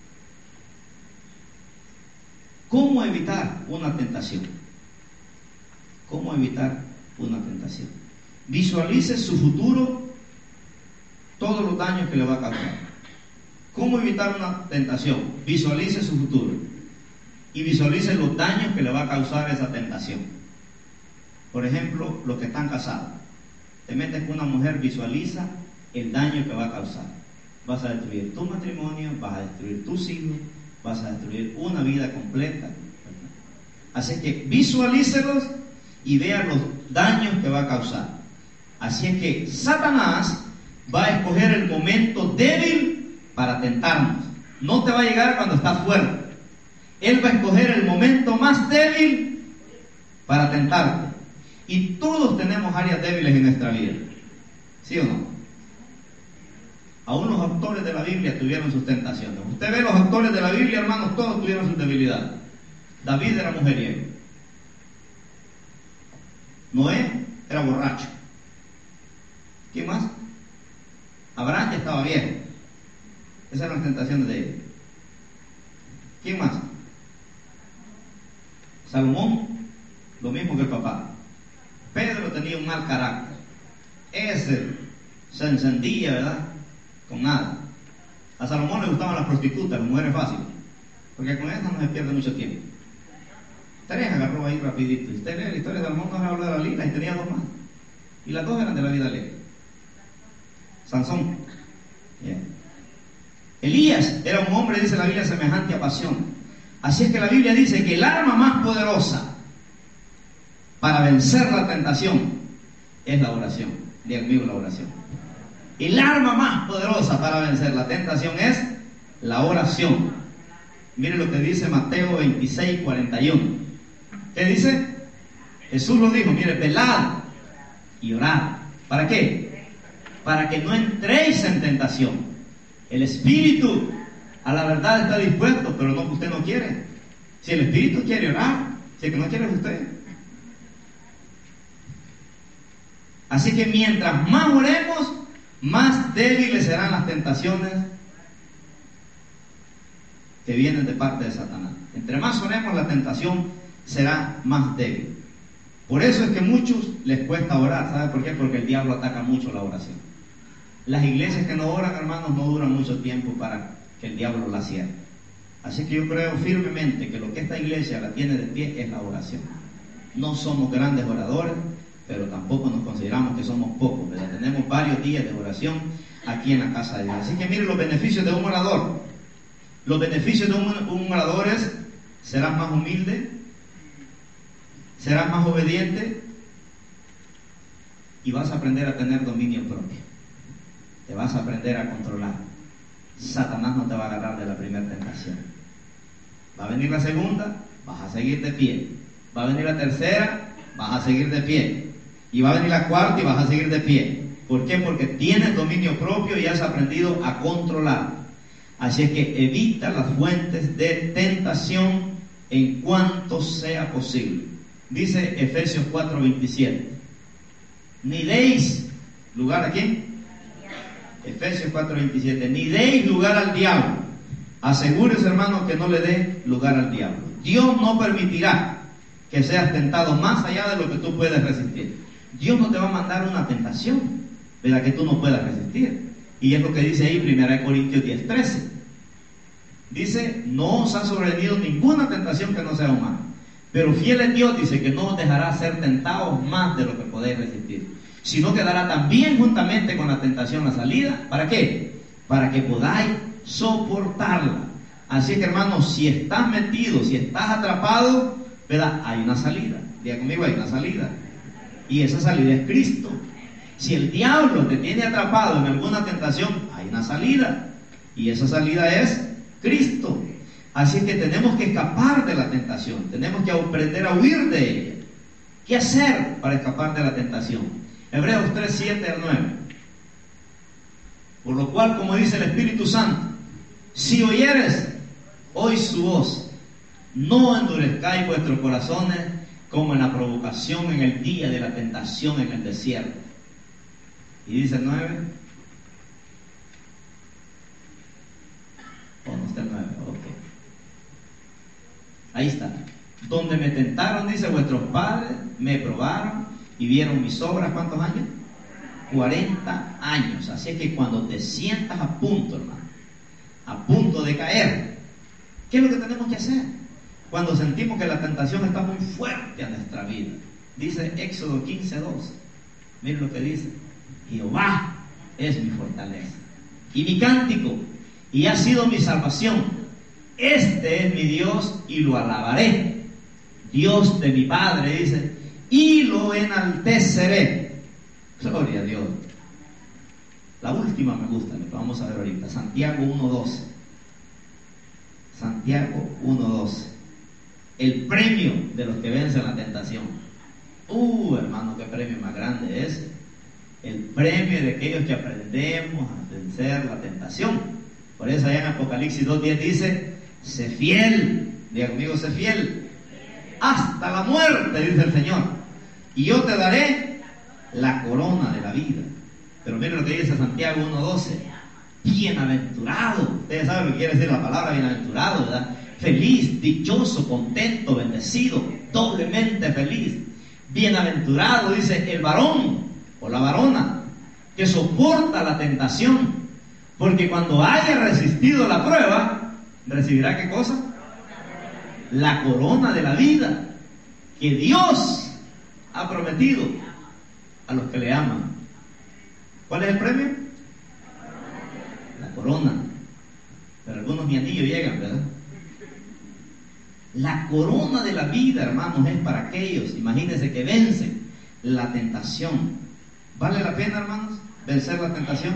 ¿Cómo evitar una tentación? ¿Cómo evitar una tentación? Visualice su futuro, todos los daños que le va a causar. ¿Cómo evitar una tentación? Visualice su futuro y visualice los daños que le va a causar esa tentación. Por ejemplo, los que están casados, te metes con una mujer, visualiza el daño que va a causar. Vas a destruir tu matrimonio, vas a destruir tus hijos, vas a destruir una vida completa. Así que visualícelos y vea los daños que va a causar. Así es que Satanás va a escoger el momento débil para tentarnos. No te va a llegar cuando estás fuerte. Él va a escoger el momento más débil para tentarte. Y todos tenemos áreas débiles en nuestra vida. ¿Sí o no? Aún los autores de la Biblia tuvieron sus tentaciones. Usted ve los autores de la Biblia, hermanos, todos tuvieron sus debilidades. David era mujeriego. Noé era borracho. ¿Quién más? Abraham ya estaba viejo. Esas eran las tentaciones de él. ¿Quién más? Salomón, lo mismo que el papá. Pedro tenía un mal carácter. Ese se encendía, ¿verdad? Con nada. A Salomón le gustaban las prostitutas, las mujeres fáciles, porque con esas no se pierde mucho tiempo. Tres agarró ahí rapidito. Y usted lee la historia de Salomón, no se habla de la lila, y tenía dos más. Y las dos eran de la vida alegre. Sansón. Yeah. Elías era un hombre, dice la Biblia, semejante a pasión. Así es que la Biblia dice que el arma más poderosa para vencer la tentación es la oración. Diga conmigo, la oración. El arma más poderosa para vencer la tentación es la oración. Mire lo que dice Mateo veintiséis, cuarenta y uno. ¿Qué dice? Jesús lo dijo, mire, velad y orad. ¿Para qué? Para que no entréis en tentación. El espíritu a la verdad está dispuesto, pero no, usted no quiere. Si el espíritu quiere orar, si el que no quiere es usted. Así que mientras más oremos, más débiles serán las tentaciones que vienen de parte de Satanás. Entre más oremos, la tentación será más débil. Por eso es que a muchos les cuesta orar. ¿Sabe por qué? Porque el diablo ataca mucho la oración. Las iglesias que no oran, hermanos, no duran mucho tiempo para que el diablo la cierre. Así que yo creo firmemente que lo que esta iglesia la tiene de pie es la oración. No somos grandes oradores, pero tampoco nos consideramos que somos pocos, ¿verdad? Tenemos varios días de oración aquí en la casa de Dios. Así que miren los beneficios de un orador. Los beneficios de un, un orador es: serás más humilde, serás más obediente y vas a aprender a tener dominio propio. Te vas a aprender a controlar. Satanás no te va a agarrar de la primera tentación. Va a venir la segunda, vas a seguir de pie. Va a venir la tercera, vas a seguir de pie. Y va a venir la cuarta y vas a seguir de pie. ¿Por qué? Porque tienes dominio propio y has aprendido a controlar. Así es que evita las fuentes de tentación en cuanto sea posible. Dice Efesios cuatro veintisiete. Ni deis lugar a quién. Efesios cuatro veintisiete. Ni deis lugar al diablo. Asegúrese, hermano, que no le dé lugar al diablo. Dios no permitirá que seas tentado más allá de lo que tú puedes resistir. Dios no te va a mandar una tentación de la que tú no puedas resistir. Y es lo que dice ahí primera Corintios diez trece. Dice: no os ha sobrevenido ninguna tentación que no sea humana, pero fiel es Dios, dice, que no os dejará ser tentados más de lo que podéis resistir, sino que dará también juntamente con la tentación la salida. ¿Para qué? Para que podáis soportarla. Así es que, hermanos, si estás metido, si estás atrapado, ¿verdad? Hay una salida. Diga conmigo: hay una salida. Y esa salida es Cristo. Si el diablo te tiene atrapado en alguna tentación, hay una salida. Y esa salida es Cristo. Así que tenemos que escapar de la tentación. Tenemos que aprender a huir de ella. ¿Qué hacer para escapar de la tentación? Hebreos tres, siete al nueve. Por lo cual, como dice el Espíritu Santo, si oyeres hoy su voz, no endurezcáis vuestros corazones como en la provocación en el día de la tentación en el desierto. Y dice el nueve. Oh, no está el nueve. Ok. Ahí está. Donde me tentaron, dice, vuestros padres me probaron y vieron mis obras. ¿Cuántos años? cuarenta años. Así es que cuando te sientas a punto, hermano, a punto de caer, ¿qué es lo que tenemos que hacer? Cuando sentimos que la tentación está muy fuerte a nuestra vida. Dice Éxodo quince dos. Miren lo que dice: Jehová es mi fortaleza y mi cántico, y ha sido mi salvación. Este es mi Dios y lo alabaré. Dios de mi Padre, dice, y lo enalteceré. Gloria a Dios. La última me gusta, lo que vamos a ver ahorita. Santiago uno doce. Santiago uno doce. El premio de los que vencen la tentación. Uh, hermano, qué premio más grande es. El premio de aquellos que aprendemos a vencer la tentación. Por eso allá en Apocalipsis dos diez dice: sé fiel. Diga conmigo: sé fiel hasta la muerte, dice el Señor, y yo te daré la corona de la vida. Pero miren lo que dice Santiago uno doce. Bienaventurado. Ustedes saben lo que quiere decir la palabra bienaventurado, ¿verdad? Feliz, dichoso, contento, bendecido, doblemente feliz. Bienaventurado, dice, el varón o la varona que soporta la tentación, porque cuando haya resistido la prueba, recibirá ¿qué cosa? La corona de la vida que Dios ha prometido a los que le aman. ¿Cuál es el premio? La corona. Pero algunos ni anillo llegan, ¿verdad? La corona de la vida, hermanos, es para aquellos, imagínense, que vencen la tentación. ¿Vale la pena, hermanos, vencer la tentación?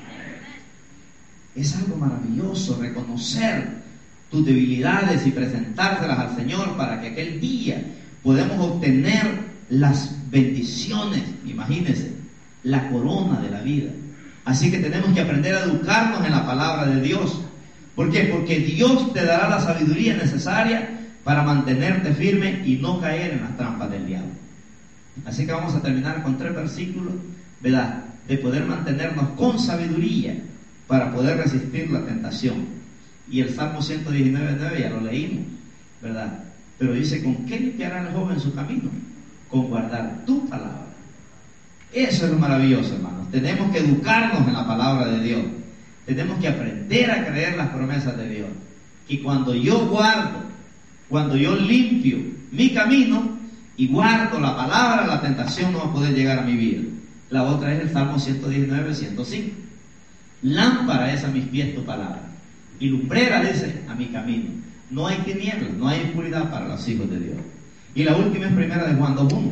Es algo maravilloso reconocer tus debilidades y presentárselas al Señor para que aquel día podamos obtener las bendiciones, imagínense, la corona de la vida. Así que tenemos que aprender a educarnos en la palabra de Dios. ¿Por qué? Porque Dios te dará la sabiduría necesaria para mantenerte firme y no caer en las trampas del diablo. Así que vamos a terminar con tres versículos, ¿verdad?, de poder mantenernos con sabiduría para poder resistir la tentación. Y el Salmo ciento diecinueve nueve ya lo leímos, ¿verdad? Pero dice: ¿con qué limpiará el joven su camino? Con guardar tu palabra. Eso es lo maravilloso, hermanos. Tenemos que educarnos en la palabra de Dios. Tenemos que aprender a creer las promesas de Dios. Y cuando yo guardo, cuando yo limpio mi camino y guardo la palabra, la tentación no va a poder llegar a mi vida. La otra es el Salmo ciento diecinueve ciento cinco. Lámpara es a mis pies tu palabra y lumbrera, dice, a mi camino. No hay tinieblas, no hay oscuridad para los hijos de Dios. Y la última es primera de Juan dos uno.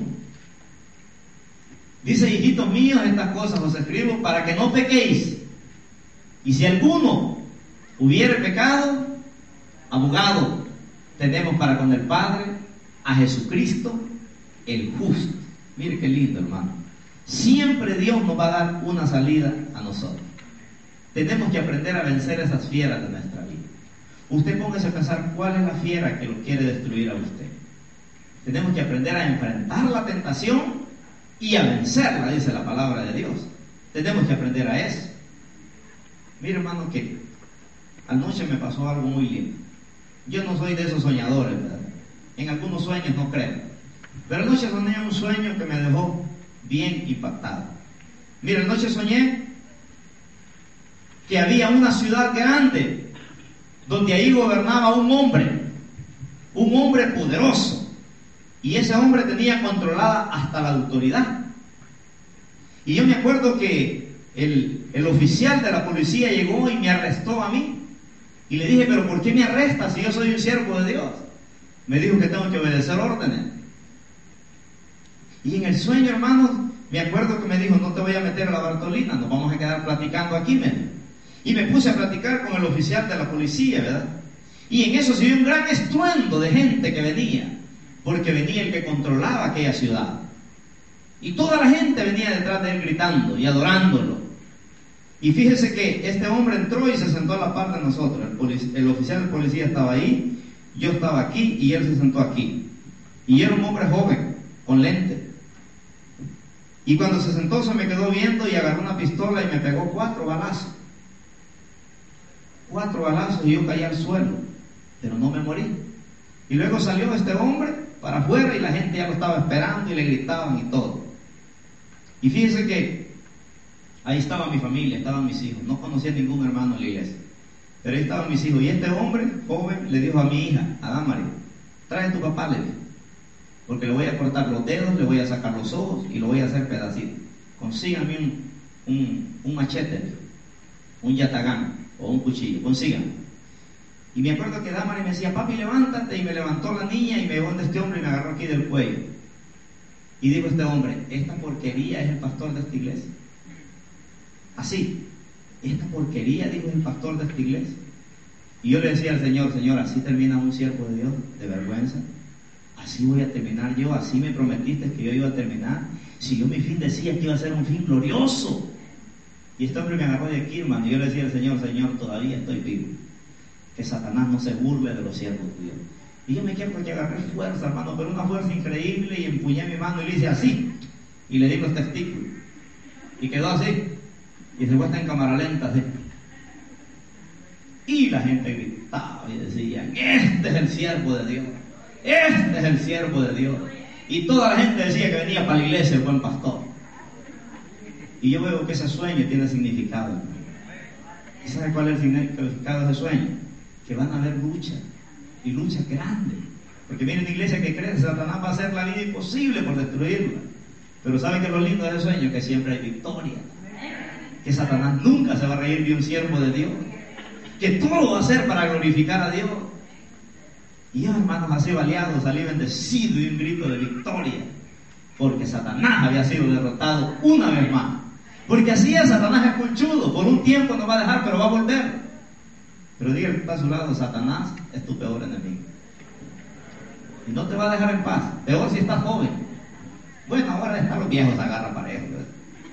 Dice, hijitos míos, estas cosas os escribo para que no pequéis. Y si alguno hubiere pecado, abogado tenemos para con el Padre a Jesucristo el justo. Mire qué lindo, hermano. Siempre Dios nos va a dar una salida a nosotros. Tenemos que aprender a vencer esas fieras de nuestra vida. Usted póngase a pensar cuál es la fiera que lo quiere destruir a usted. Tenemos que aprender a enfrentar la tentación y a vencerla, dice la palabra de Dios. Tenemos que aprender a eso. Mire, hermano, que anoche me pasó algo muy lindo. Yo no soy de esos soñadores, ¿verdad? En algunos sueños no creo. Pero anoche soñé un sueño que me dejó bien impactado. Mire, anoche soñé que había una ciudad grande donde ahí gobernaba un hombre, un hombre poderoso, y ese hombre tenía controlada hasta la autoridad. Y yo me acuerdo que el, el oficial de la policía llegó y me arrestó a mí, y le dije, pero ¿por qué me arrestas si yo soy un siervo de Dios? Me dijo que tengo que obedecer órdenes. Y en el sueño, hermanos, me acuerdo que me dijo, no te voy a meter a la Bartolina, nos vamos a quedar platicando aquí, me dijo. Y me puse a platicar con el oficial de la policía, ¿verdad? Y en eso se vio un gran estruendo de gente que venía, porque venía el que controlaba aquella ciudad. Y toda la gente venía detrás de él gritando y adorándolo. Y fíjese que este hombre entró y se sentó a la par de nosotros. El, polic- el oficial de policía estaba ahí, yo estaba aquí y él se sentó aquí. Y era un hombre joven, con lente. Y cuando se sentó se me quedó viendo y agarró una pistola y me pegó cuatro balazos. Cuatro balazos y yo caí al suelo, pero no me morí. Y luego salió este hombre para afuera y la gente ya lo estaba esperando y le gritaban y todo. Y fíjense que ahí estaba mi familia, estaban mis hijos. No conocía ningún hermano en la iglesia, pero ahí estaban mis hijos. Y este hombre joven le dijo a mi hija, a Damari, trae a tu papá, le dijo, porque le voy a cortar los dedos, le voy a sacar los ojos y lo voy a hacer pedacitos. Consíganme un, un, un machete, un yatagán o un cuchillo, consíganme. Y me acuerdo que Damari me decía, papi, levántate, y me levantó la niña y me llevó donde este hombre y me agarró aquí del cuello. Y dijo este hombre, esta porquería es el pastor de esta iglesia. Así, esta porquería, dijo, es el pastor de esta iglesia. Y yo le decía al Señor, Señor, así termina un siervo de Dios, de vergüenza. Así voy a terminar yo, así me prometiste que yo iba a terminar. Si yo mi fin decía que iba a ser un fin glorioso. Y este hombre me agarró de aquí, hermano, y yo le decía al Señor, Señor, todavía estoy vivo. Que Satanás no se burle de los siervos de Dios. Y yo me quiero que agarré fuerza, hermano, pero una fuerza increíble, y empuñé mi mano y le hice así, y le di los testículos, y quedó así, y se fue hasta en cámara lenta, así. Y la gente gritaba y decía, este es el siervo de Dios, este es el siervo de Dios. Y toda la gente decía que venía para la iglesia el buen pastor. Y yo veo que ese sueño tiene significado. ¿Y sabe cuál es el significado de ese sueño? Que van a haber luchas, y luchas grandes. Porque viene una iglesia que cree que Satanás va a hacer la vida imposible por destruirla. Pero ¿sabe qué es lo lindo de ese sueño? Que siempre hay victoria. Que Satanás nunca se va a reír de un siervo de Dios. Que todo lo va a hacer para glorificar a Dios. Y yo, hermanos, así baleado, salí bendecido y un grito de victoria. Porque Satanás había sido derrotado una vez más. Porque así es, Satanás es conchudo. Por un tiempo nos va a dejar, pero va a volver. Pero diga que está a su lado, Satanás es tu peor enemigo. Y no te va a dejar en paz. Peor si estás joven. Bueno, ahora están los viejos, agarran parejo, ¿verdad?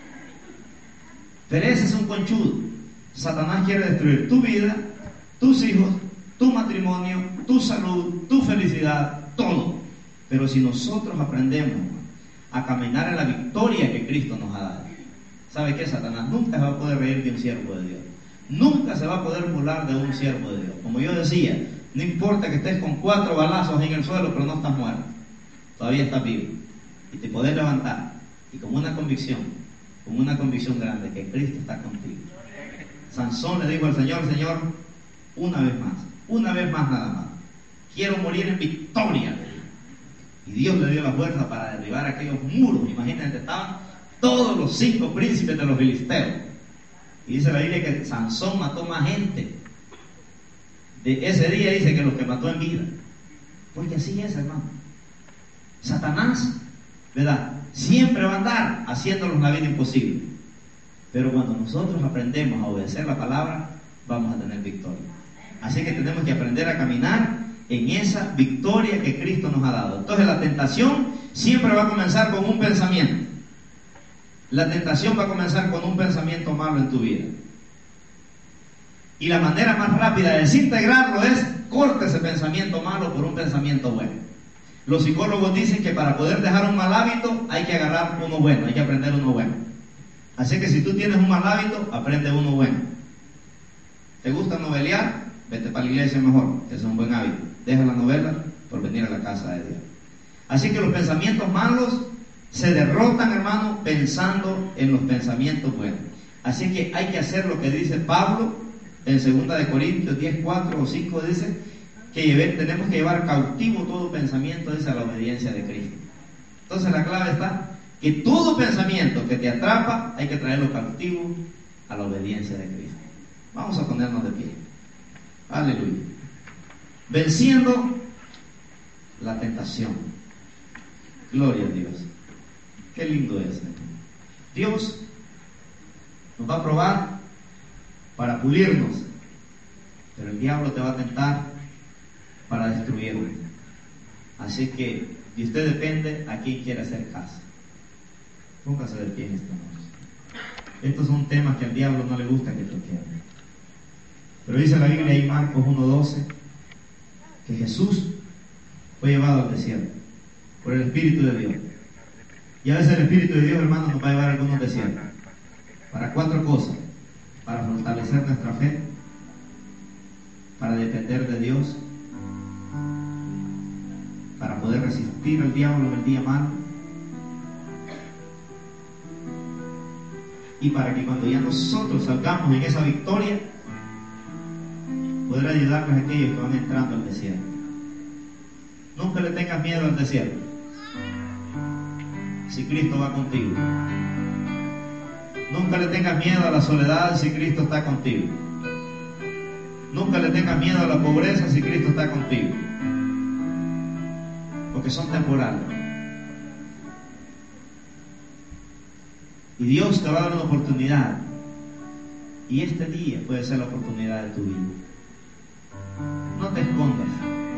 Pero ese es un conchudo. Satanás quiere destruir tu vida, tus hijos, tu matrimonio, tu salud, tu felicidad, todo. Pero si nosotros aprendemos a caminar en la victoria que Cristo nos ha dado, ¿sabe qué? Satanás nunca se va a poder reír de un siervo de Dios. Nunca se va a poder burlar de un siervo de Dios. Como yo decía, no importa que estés con cuatro balazos en el suelo, pero no estás muerto. Todavía estás vivo. Y te podés levantar. Y con una convicción, con una convicción grande, que Cristo está contigo. Sansón le dijo al Señor, Señor, una vez más, una vez más nada más. Quiero morir en victoria. Y Dios le dio la fuerza para derribar aquellos muros. Imagínate, estaban todos los cinco príncipes de los filisteos. Y dice la Biblia que Sansón mató más gente de ese día dice que los que mató en vida. Porque así es, hermano. Satanás, ¿verdad?, siempre va a andar haciéndonos la vida imposible. Pero cuando nosotros aprendemos a obedecer la palabra, vamos a tener victoria. Así que tenemos que aprender a caminar en esa victoria que Cristo nos ha dado. Entonces la tentación siempre va a comenzar con un pensamiento. La tentación va a comenzar con un pensamiento malo en tu vida. Y la manera más rápida de desintegrarlo es: corta ese pensamiento malo por un pensamiento bueno. Los psicólogos dicen que para poder dejar un mal hábito hay que agarrar uno bueno, hay que aprender uno bueno. Así que si tú tienes un mal hábito, aprende uno bueno. ¿Te gusta novelear? Vete para la iglesia mejor, ese es un buen hábito. Deja la novela por venir a la casa de Dios. Así que los pensamientos malos se derrotan, hermano, pensando en los pensamientos buenos. Así que hay que hacer lo que dice Pablo en segunda de Corintios diez, cuatro o cinco, dice que lleve, tenemos que llevar cautivo todo pensamiento, dice, a la obediencia de Cristo. Entonces la clave está que todo pensamiento que te atrapa hay que traerlo cautivo a la obediencia de Cristo. Vamos a ponernos de pie. Aleluya. Venciendo la tentación. Gloria a Dios. Qué lindo es. Dios nos va a probar para pulirnos, pero el diablo te va a tentar para destruirnos. Así que de usted depende a quién quiere hacer caso. Póngase de pie en esta noche. Estos son temas que al diablo no le gusta que toquemos. Pero dice la Biblia en Marcos uno doce que Jesús fue llevado al desierto por el Espíritu de Dios. Y a veces el Espíritu de Dios, hermanos, nos va a llevar a algunos desiertos. Para cuatro cosas: para fortalecer nuestra fe, para depender de Dios, para poder resistir al diablo en el día malo, y para que cuando ya nosotros salgamos en esa victoria, poder ayudarles a aquellos que van entrando al desierto. Nunca le tengas miedo al desierto si Cristo va contigo. Nunca le tengas miedo a la soledad si Cristo está contigo. Nunca le tengas miedo a la pobreza si Cristo está contigo, porque son temporales. Y Dios te va a dar una oportunidad, y este día puede ser la oportunidad de tu vida. No te escondas.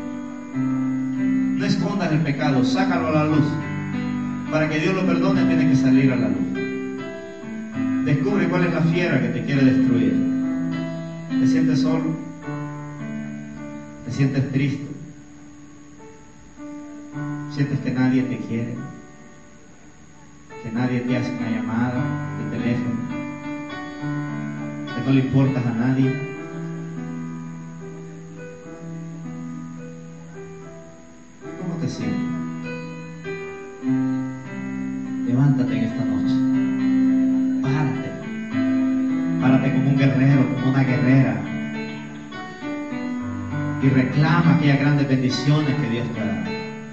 No escondas el pecado, sácalo a la luz. Para que Dios lo perdone, tiene que salir a la luz. Descubre cuál es la fiera que te quiere destruir. ¿Te sientes solo? ¿Te sientes triste? ¿Sientes que nadie te quiere? ¿Que nadie te hace una llamada de teléfono? ¿Que no le importas a nadie? ¿Cómo te sientes? Levántate en esta noche. Párate. Párate como un guerrero, como una guerrera. Y reclama aquellas grandes bendiciones que Dios te da.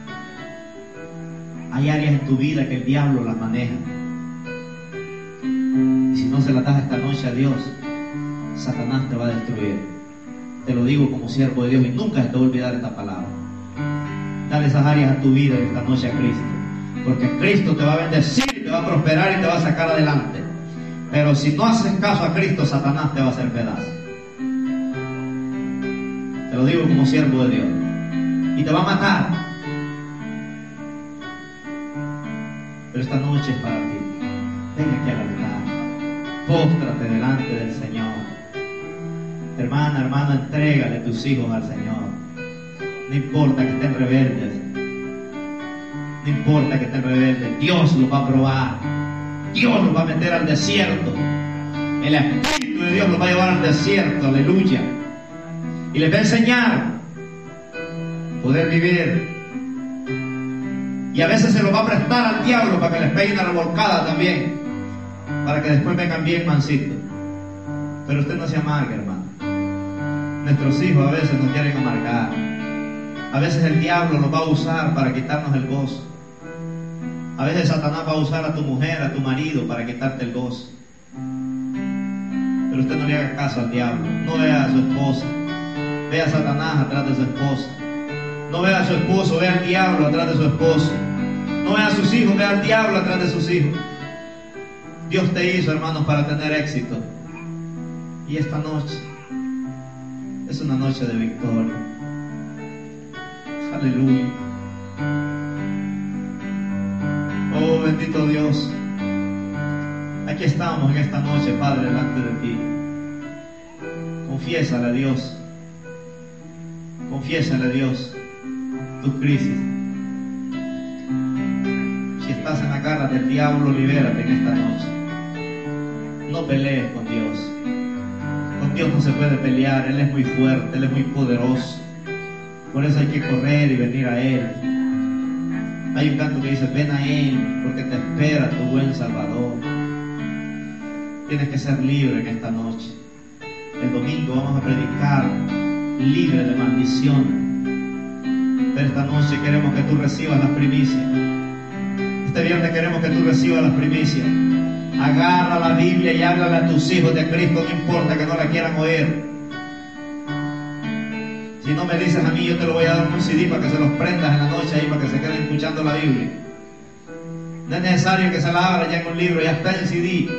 Hay áreas en tu vida que el diablo las maneja. Y si no se las das esta noche a Dios, Satanás te va a destruir. Te lo digo como siervo de Dios y nunca se te va a olvidar esta palabra. Dale esas áreas a tu vida esta noche a Cristo. Porque Cristo te va a bendecir, te va a prosperar y te va a sacar adelante. Pero si no haces caso a Cristo, Satanás te va a hacer pedazo. Te lo digo como siervo de Dios. Y te va a matar. Pero esta noche es para ti. Ven aquí al altar. Póstrate delante del Señor. Hermana, hermano, entrégale tus hijos al Señor. No importa que estén rebeldes. No importa que estén rebeldes. Dios los va a probar. Dios los va a meter al desierto. El Espíritu de Dios los va a llevar al desierto. Aleluya. Y les va a enseñar poder vivir. Y a veces se lo va a prestar al diablo para que les pegue una revolcada también, para que después vengan bien mansitos. Pero usted no se amargue, hermano. Nuestros hijos a veces nos quieren amargar. A veces el diablo los va a usar para quitarnos el gozo. A veces Satanás va a usar a tu mujer, a tu marido, para quitarte el gozo. Pero usted no le haga caso al diablo. No vea a su esposa. ve a Satanás atrás de su esposa. No ve a su esposo, ve al diablo atrás de su esposo. No ve a sus hijos, ve al diablo atrás de sus hijos. Dios te hizo, hermanos, para tener éxito. Y esta noche es una noche de victoria. Aleluya. Oh, bendito Dios. Aquí estamos en esta noche, Padre, delante de ti. Confiésale a Dios. Confiésale a Dios tus crisis. Si estás en la garra del diablo, libérate en esta noche. No pelees con Dios. Con Dios no se puede pelear. Él es muy fuerte, Él es muy poderoso. Por eso hay que correr y venir a Él. Hay un canto que dice: ven a Él, porque te espera tu buen Salvador. Tienes que ser libre en esta noche. El domingo vamos a predicar libre de maldición. Pero esta noche queremos que tú recibas las primicias. Este viernes queremos que tú recibas las primicias. Agarra la Biblia y háblale a tus hijos de Cristo, no importa que no la quieran oír. Si no me dices a mí, yo te lo voy a dar un C D para que se los prendas en la noche ahí, para que se queden escuchando la Biblia. No es necesario que se la abra ya en un libro, ya está en C D.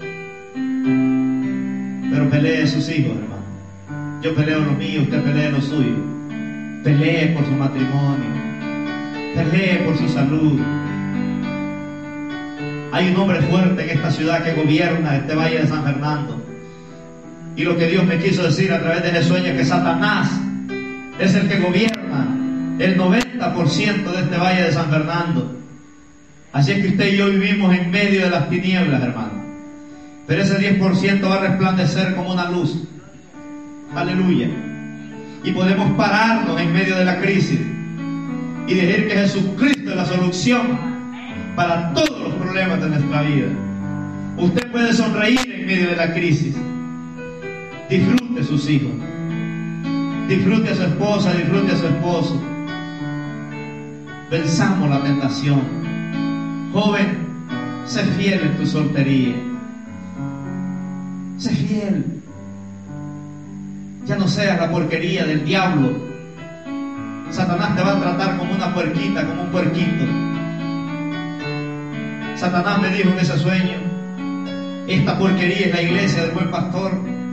Pero pelee sus hijos, hermano. Yo peleo los míos, usted pelee los suyos. Pelee por su matrimonio. Pelee por su salud. Hay un hombre fuerte en esta ciudad que gobierna este valle de San Fernando. Y lo que Dios me quiso decir a través de ese sueño es que Satanás es el que gobierna el noventa por ciento de este valle de San Fernando. Así es que usted y yo vivimos en medio de las tinieblas, hermano. Pero ese diez por ciento va a resplandecer como una luz. Aleluya. Y podemos pararnos en medio de la crisis y decir que Jesucristo es la solución para todos los problemas de nuestra vida. Usted puede sonreír en medio de la crisis. Disfrute a sus hijos. Disfrute a su esposa, disfrute a su esposo. Venzamos la tentación. Joven, sé fiel en tu soltería. Sé fiel. Ya no seas la porquería del diablo. Satanás te va a tratar como una puerquita, como un puerquito. Satanás me dijo en ese sueño: esta porquería es la iglesia del buen pastor.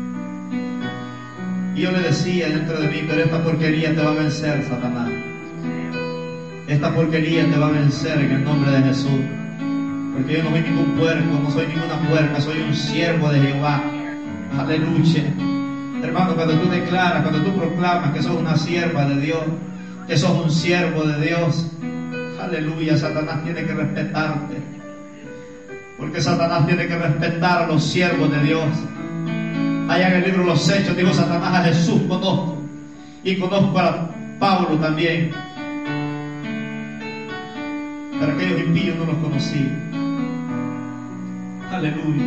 Y yo le decía dentro de mí: pero esta porquería te va a vencer, Satanás. Esta porquería te va a vencer en el nombre de Jesús. Porque yo no soy ningún puerco, no soy ninguna puerca, soy un siervo de Jehová. Aleluya. Hermano, cuando tú declaras, cuando tú proclamas que sos una sierva de Dios, que sos un siervo de Dios, aleluya, Satanás tiene que respetarte. Porque Satanás tiene que respetar a los siervos de Dios. Allá en el libro de los Hechos dijo Satanás: a Jesús conozco, y conozco a Pablo también, pero aquellos impíos no los conocí. Aleluya.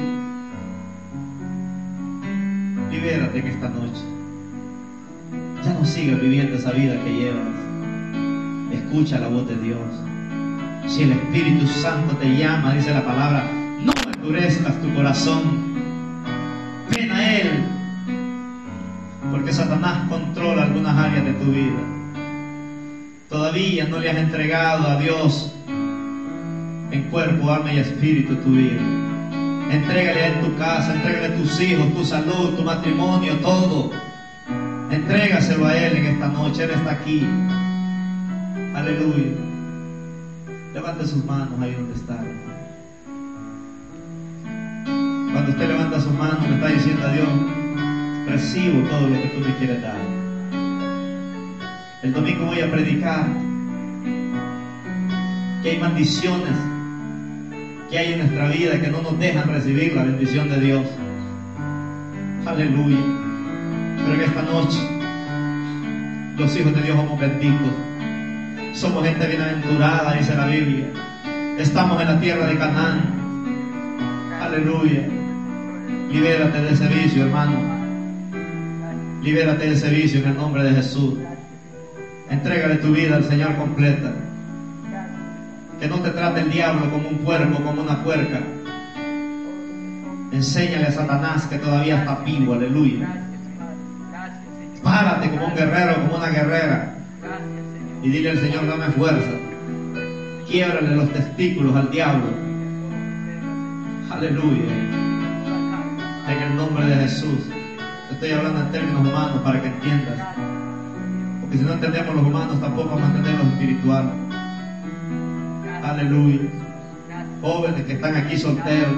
Libérate en esta noche. Ya no sigas viviendo esa vida que llevas. Escucha la voz de Dios. Si el Espíritu Santo te llama, dice la palabra, no endurezcas tu corazón. Ven a Él. Porque Satanás controla algunas áreas de tu vida. Todavía no le has entregado a Dios en cuerpo, alma y espíritu tu vida. Entrégale a Él tu casa, entrégale a tus hijos, tu salud, tu matrimonio, todo. Entrégaselo a Él en esta noche. Él está aquí. Aleluya. Levante sus manos ahí donde está, hermano. Cuando usted levanta sus manos, le está diciendo a Dios: recibo todo lo que tú me quieres dar. El domingo voy a predicar que hay maldiciones que hay en nuestra vida que no nos dejan recibir la bendición de Dios. Aleluya. Pero en esta noche los hijos de Dios somos benditos. Somos gente bienaventurada, dice la Biblia. Estamos en la tierra de Canaán. Aleluya. Libérate de ese vicio, hermano. Libérate de ese vicio en el nombre de Jesús. Entrégale tu vida al Señor completa. Que no te trate el diablo como un puerco, como una puerca. Enséñale a Satanás que todavía está vivo. Aleluya. Párate Párate como un guerrero, como una guerrera. Y dile al Señor, dame fuerza. Quiebrale los testículos al diablo. Aleluya. En el nombre de Jesús. Te estoy hablando en términos humanos para que entiendas. Porque si no entendemos los humanos, tampoco vamos a entender los espirituales. Aleluya. Jóvenes que están aquí solteros,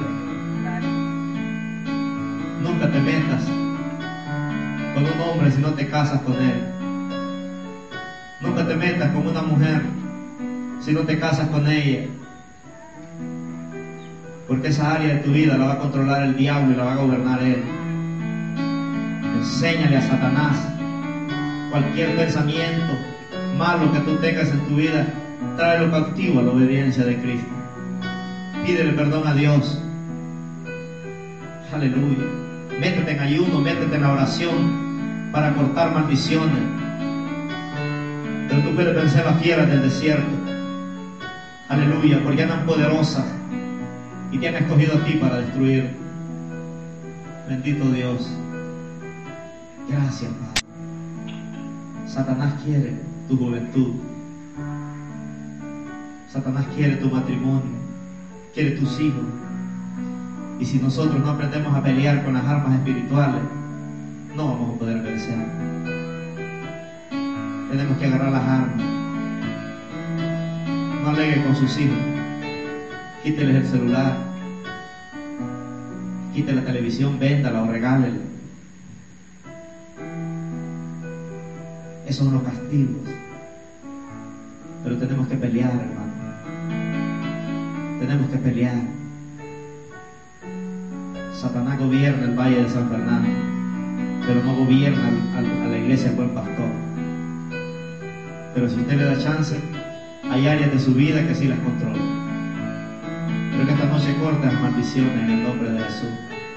nunca te metas con un hombre si no te casas con él. Nunca te metas con una mujer si no te casas con ella. Porque esa área de tu vida la va a controlar el diablo y la va a gobernar él. Enséñale a Satanás cualquier pensamiento malo que tú tengas en tu vida, tráelo cautivo a la obediencia de Cristo. Pídele perdón a Dios. Aleluya. Métete en ayuno, métete en la oración para cortar maldiciones. Pero tú puedes vencer las fieras del desierto. Aleluya, porque andan poderosas y te han escogido a ti para destruir. Bendito Dios. Gracias, Padre. Satanás quiere tu juventud. Satanás quiere tu matrimonio, quiere tus hijos. Y si nosotros no aprendemos a pelear con las armas espirituales, no vamos a poder vencer. Tenemos que agarrar las armas. No alegue con sus hijos. Quíteles el celular. Quítele la televisión, véndala o regálele. Esos son los castigos. Pero tenemos que pelear, hermano. Tenemos que pelear. Satanás gobierna el Valle de San Fernando, pero no gobierna a la iglesia del Buen Pastor. Pero si usted le da chance, hay áreas de su vida que sí las controla. Pero que esta noche corte las maldiciones en el nombre de Jesús.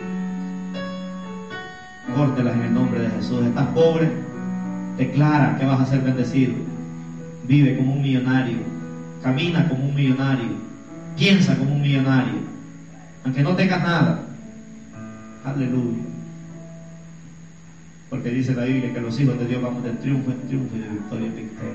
Córtelas en el nombre de Jesús. Estás pobre, declara que vas a ser bendecido. Vive como un millonario. Camina como un millonario. Piensa como un millonario. Aunque no tengas nada. Aleluya. Porque dice la Biblia que los hijos de Dios vamos de triunfo en triunfo y de victoria en victoria.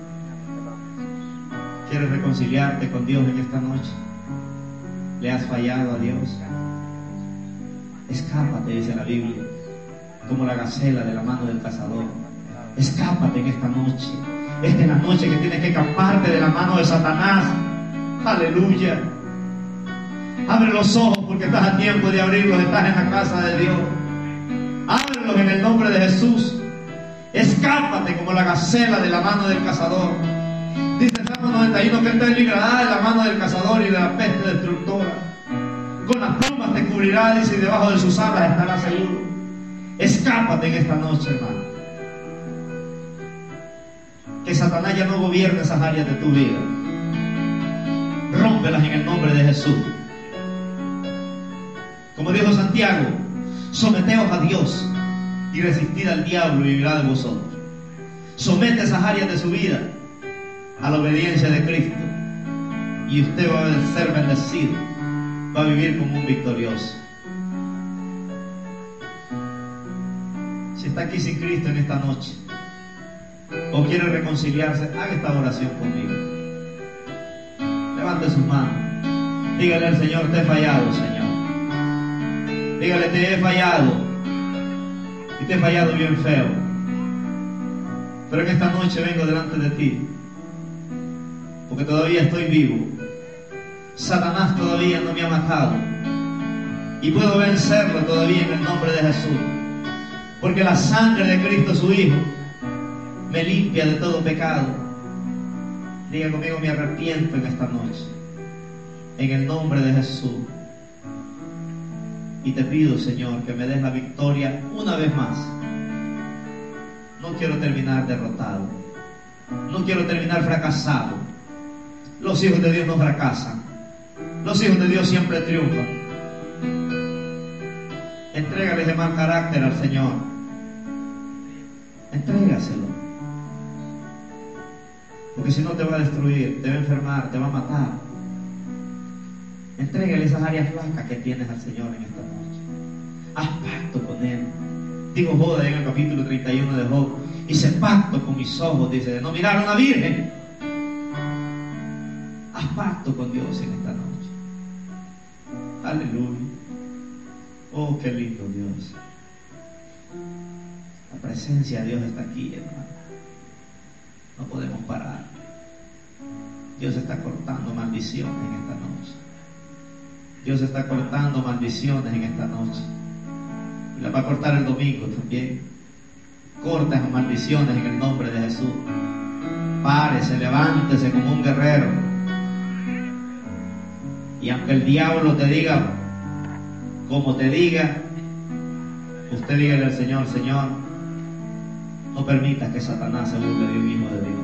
¿Quieres reconciliarte con Dios en esta noche? ¿Le has fallado a Dios? Escápate, dice la Biblia, como la gacela de la mano del cazador. Escápate en esta noche. Esta es la noche que tienes que escaparte de la mano de Satanás. Aleluya. Abre los ojos porque estás a tiempo de abrirlos. Estás en la casa de Dios. Ábrelos en el nombre de Jesús. Escápate como la gacela de la mano del cazador. Dice el Salmo noventa y uno que Él te librará de la mano del cazador y de la peste destructora. Con las plumas te cubrirá, dice, y debajo de sus alas estarás seguro. Escápate en esta noche, hermano. Que Satanás ya no gobierne esas áreas de tu vida. Rómpelas en el nombre de Jesús. Como dijo Santiago, someteos a Dios y resistid al diablo y vivirá de vosotros. Somete esas áreas de su vida a la obediencia de Cristo y usted va a ser bendecido, va a vivir como un victorioso. Si está aquí sin Cristo en esta noche o quiere reconciliarse, haga esta oración conmigo. Levante sus manos. Dígale al Señor, te he fallado, Señor. Dígale, te he fallado. Y te he fallado bien feo. Pero en esta noche vengo delante de ti, porque todavía estoy vivo. Satanás todavía no me ha matado. Y puedo vencerlo todavía en el nombre de Jesús. Porque la sangre de Cristo su Hijo me limpia de todo pecado. Diga conmigo, me arrepiento en esta noche. En el nombre de Jesús. Y te pido, Señor, que me des la victoria una vez más. No quiero terminar derrotado. No quiero terminar fracasado. Los hijos de Dios no fracasan. Los hijos de Dios siempre triunfan. Entrégale ese mal carácter al Señor. Entrégaselo. Porque si no te va a destruir, te va a enfermar, te va a matar. Entrégale esas áreas flacas que tienes al Señor en esta noche. Haz pacto con Él. Dijo Job en el capítulo treinta y uno de Job, hice pacto con mis ojos, dice, de no mirar a una virgen. Haz pacto con Dios en esta noche. Aleluya. Oh, qué lindo Dios. La presencia de Dios está aquí, hermano. No podemos parar. Dios está cortando maldiciones en esta noche. Dios está cortando maldiciones en esta noche. Y la va a cortar el domingo también. Corta esas maldiciones en el nombre de Jesús. Párese, levántese como un guerrero. Y aunque el diablo te diga como te diga, usted dígale al Señor, Señor, no permitas que Satanás se burle de un hijo de Dios.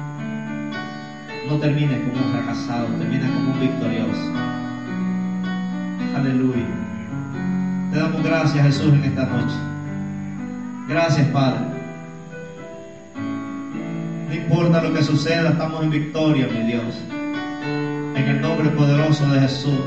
No termines como un fracasado, termines como un victorioso. Aleluya. Te damos gracias, Jesús, en esta noche. Gracias, Padre. No importa lo que suceda, estamos en victoria, mi Dios. En el nombre poderoso de Jesús.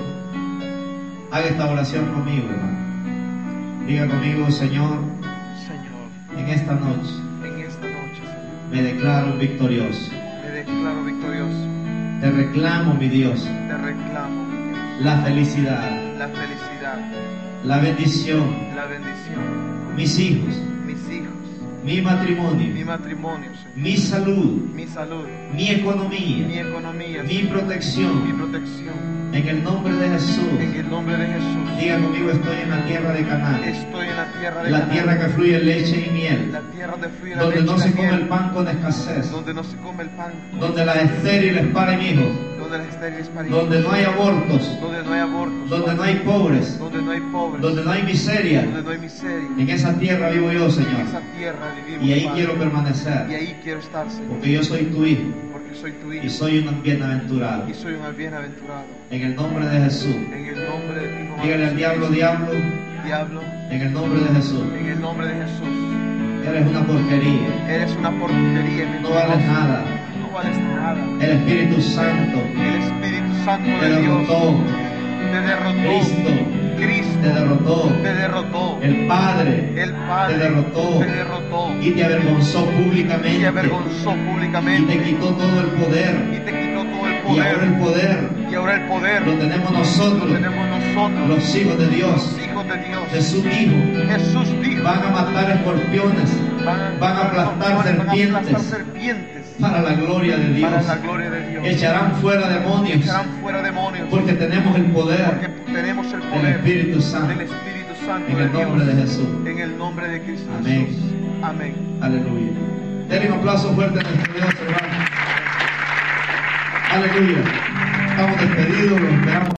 Haga esta oración conmigo, hermano. Diga conmigo, Señor, Señor, en esta noche en esta noche, Señor, me declaro victorioso. me declaro victorioso. Te reclamo, mi Dios, Te reclamo, mi Dios, la felicidad, la felicidad, la bendición, la bendición, mis hijos, mis hijos, mi mi matrimonio, matrimonio, Señor, mi salud, mi salud, mi economía, mi economía, mi Señor, mi protección. protección. En el nombre de Jesús. En el nombre de Jesús. Diga conmigo, estoy en la tierra de Canaán. Estoy en la tierra de La Canaán, tierra que fluye leche y miel. la tierra de fluye la Donde leche no y se la come miel, el pan con escasez. donde no se come el pan, Donde las estériles paren hijos. donde las estériles parían, Donde no hay abortos. donde no hay abortos, Donde no hay pobres. donde no hay pobres, Donde no hay miseria. donde no hay miseria. En esa tierra vivo yo, En Señor. esa tierra vivimos, Y ahí Padre. quiero Y permanecer. ahí quiero estar, Señor, Porque yo soy tu hijo. porque soy tu Y hijo soy un bienaventurado. y soy un bienaventurado. En el nombre de Jesús. En el nombre de tu nombre, Dígale al diablo, diablo. diablo, En el nombre de Jesús. en el nombre de Jesús, Eres una porquería. eres una porquería, No vales nada. no vales nada. El Espíritu Santo El Espíritu Santo te de Dios derrotó. te derrotó. Cristo Cristo te derrotó. te derrotó. El Padre El Padre te derrotó te derrotó y te avergonzó y públicamente te avergonzó y públicamente te quitó todo el y poder. te quitó todo el Y ahora el poder. poder Y ahora el poder lo tenemos nosotros, lo tenemos nosotros, los hijos de Dios. los hijos de Dios. Jesús dijo, Jesús dijo, van a matar escorpiones van a aplastar van a aplastar serpientes serpientes para la gloria de Dios. para la gloria de Dios. Echarán fuera demonios Echarán fuera demonios porque tenemos el porque poder tenemos el del poder Espíritu Santo. del Espíritu Santo En de el nombre Dios. de Jesús. En el nombre de Cristo Amén. Jesús. Amén. Aleluya. Denle un aplauso fuerte a nuestro Dios, hermano. Aleluya. Estamos despedidos, los esperamos.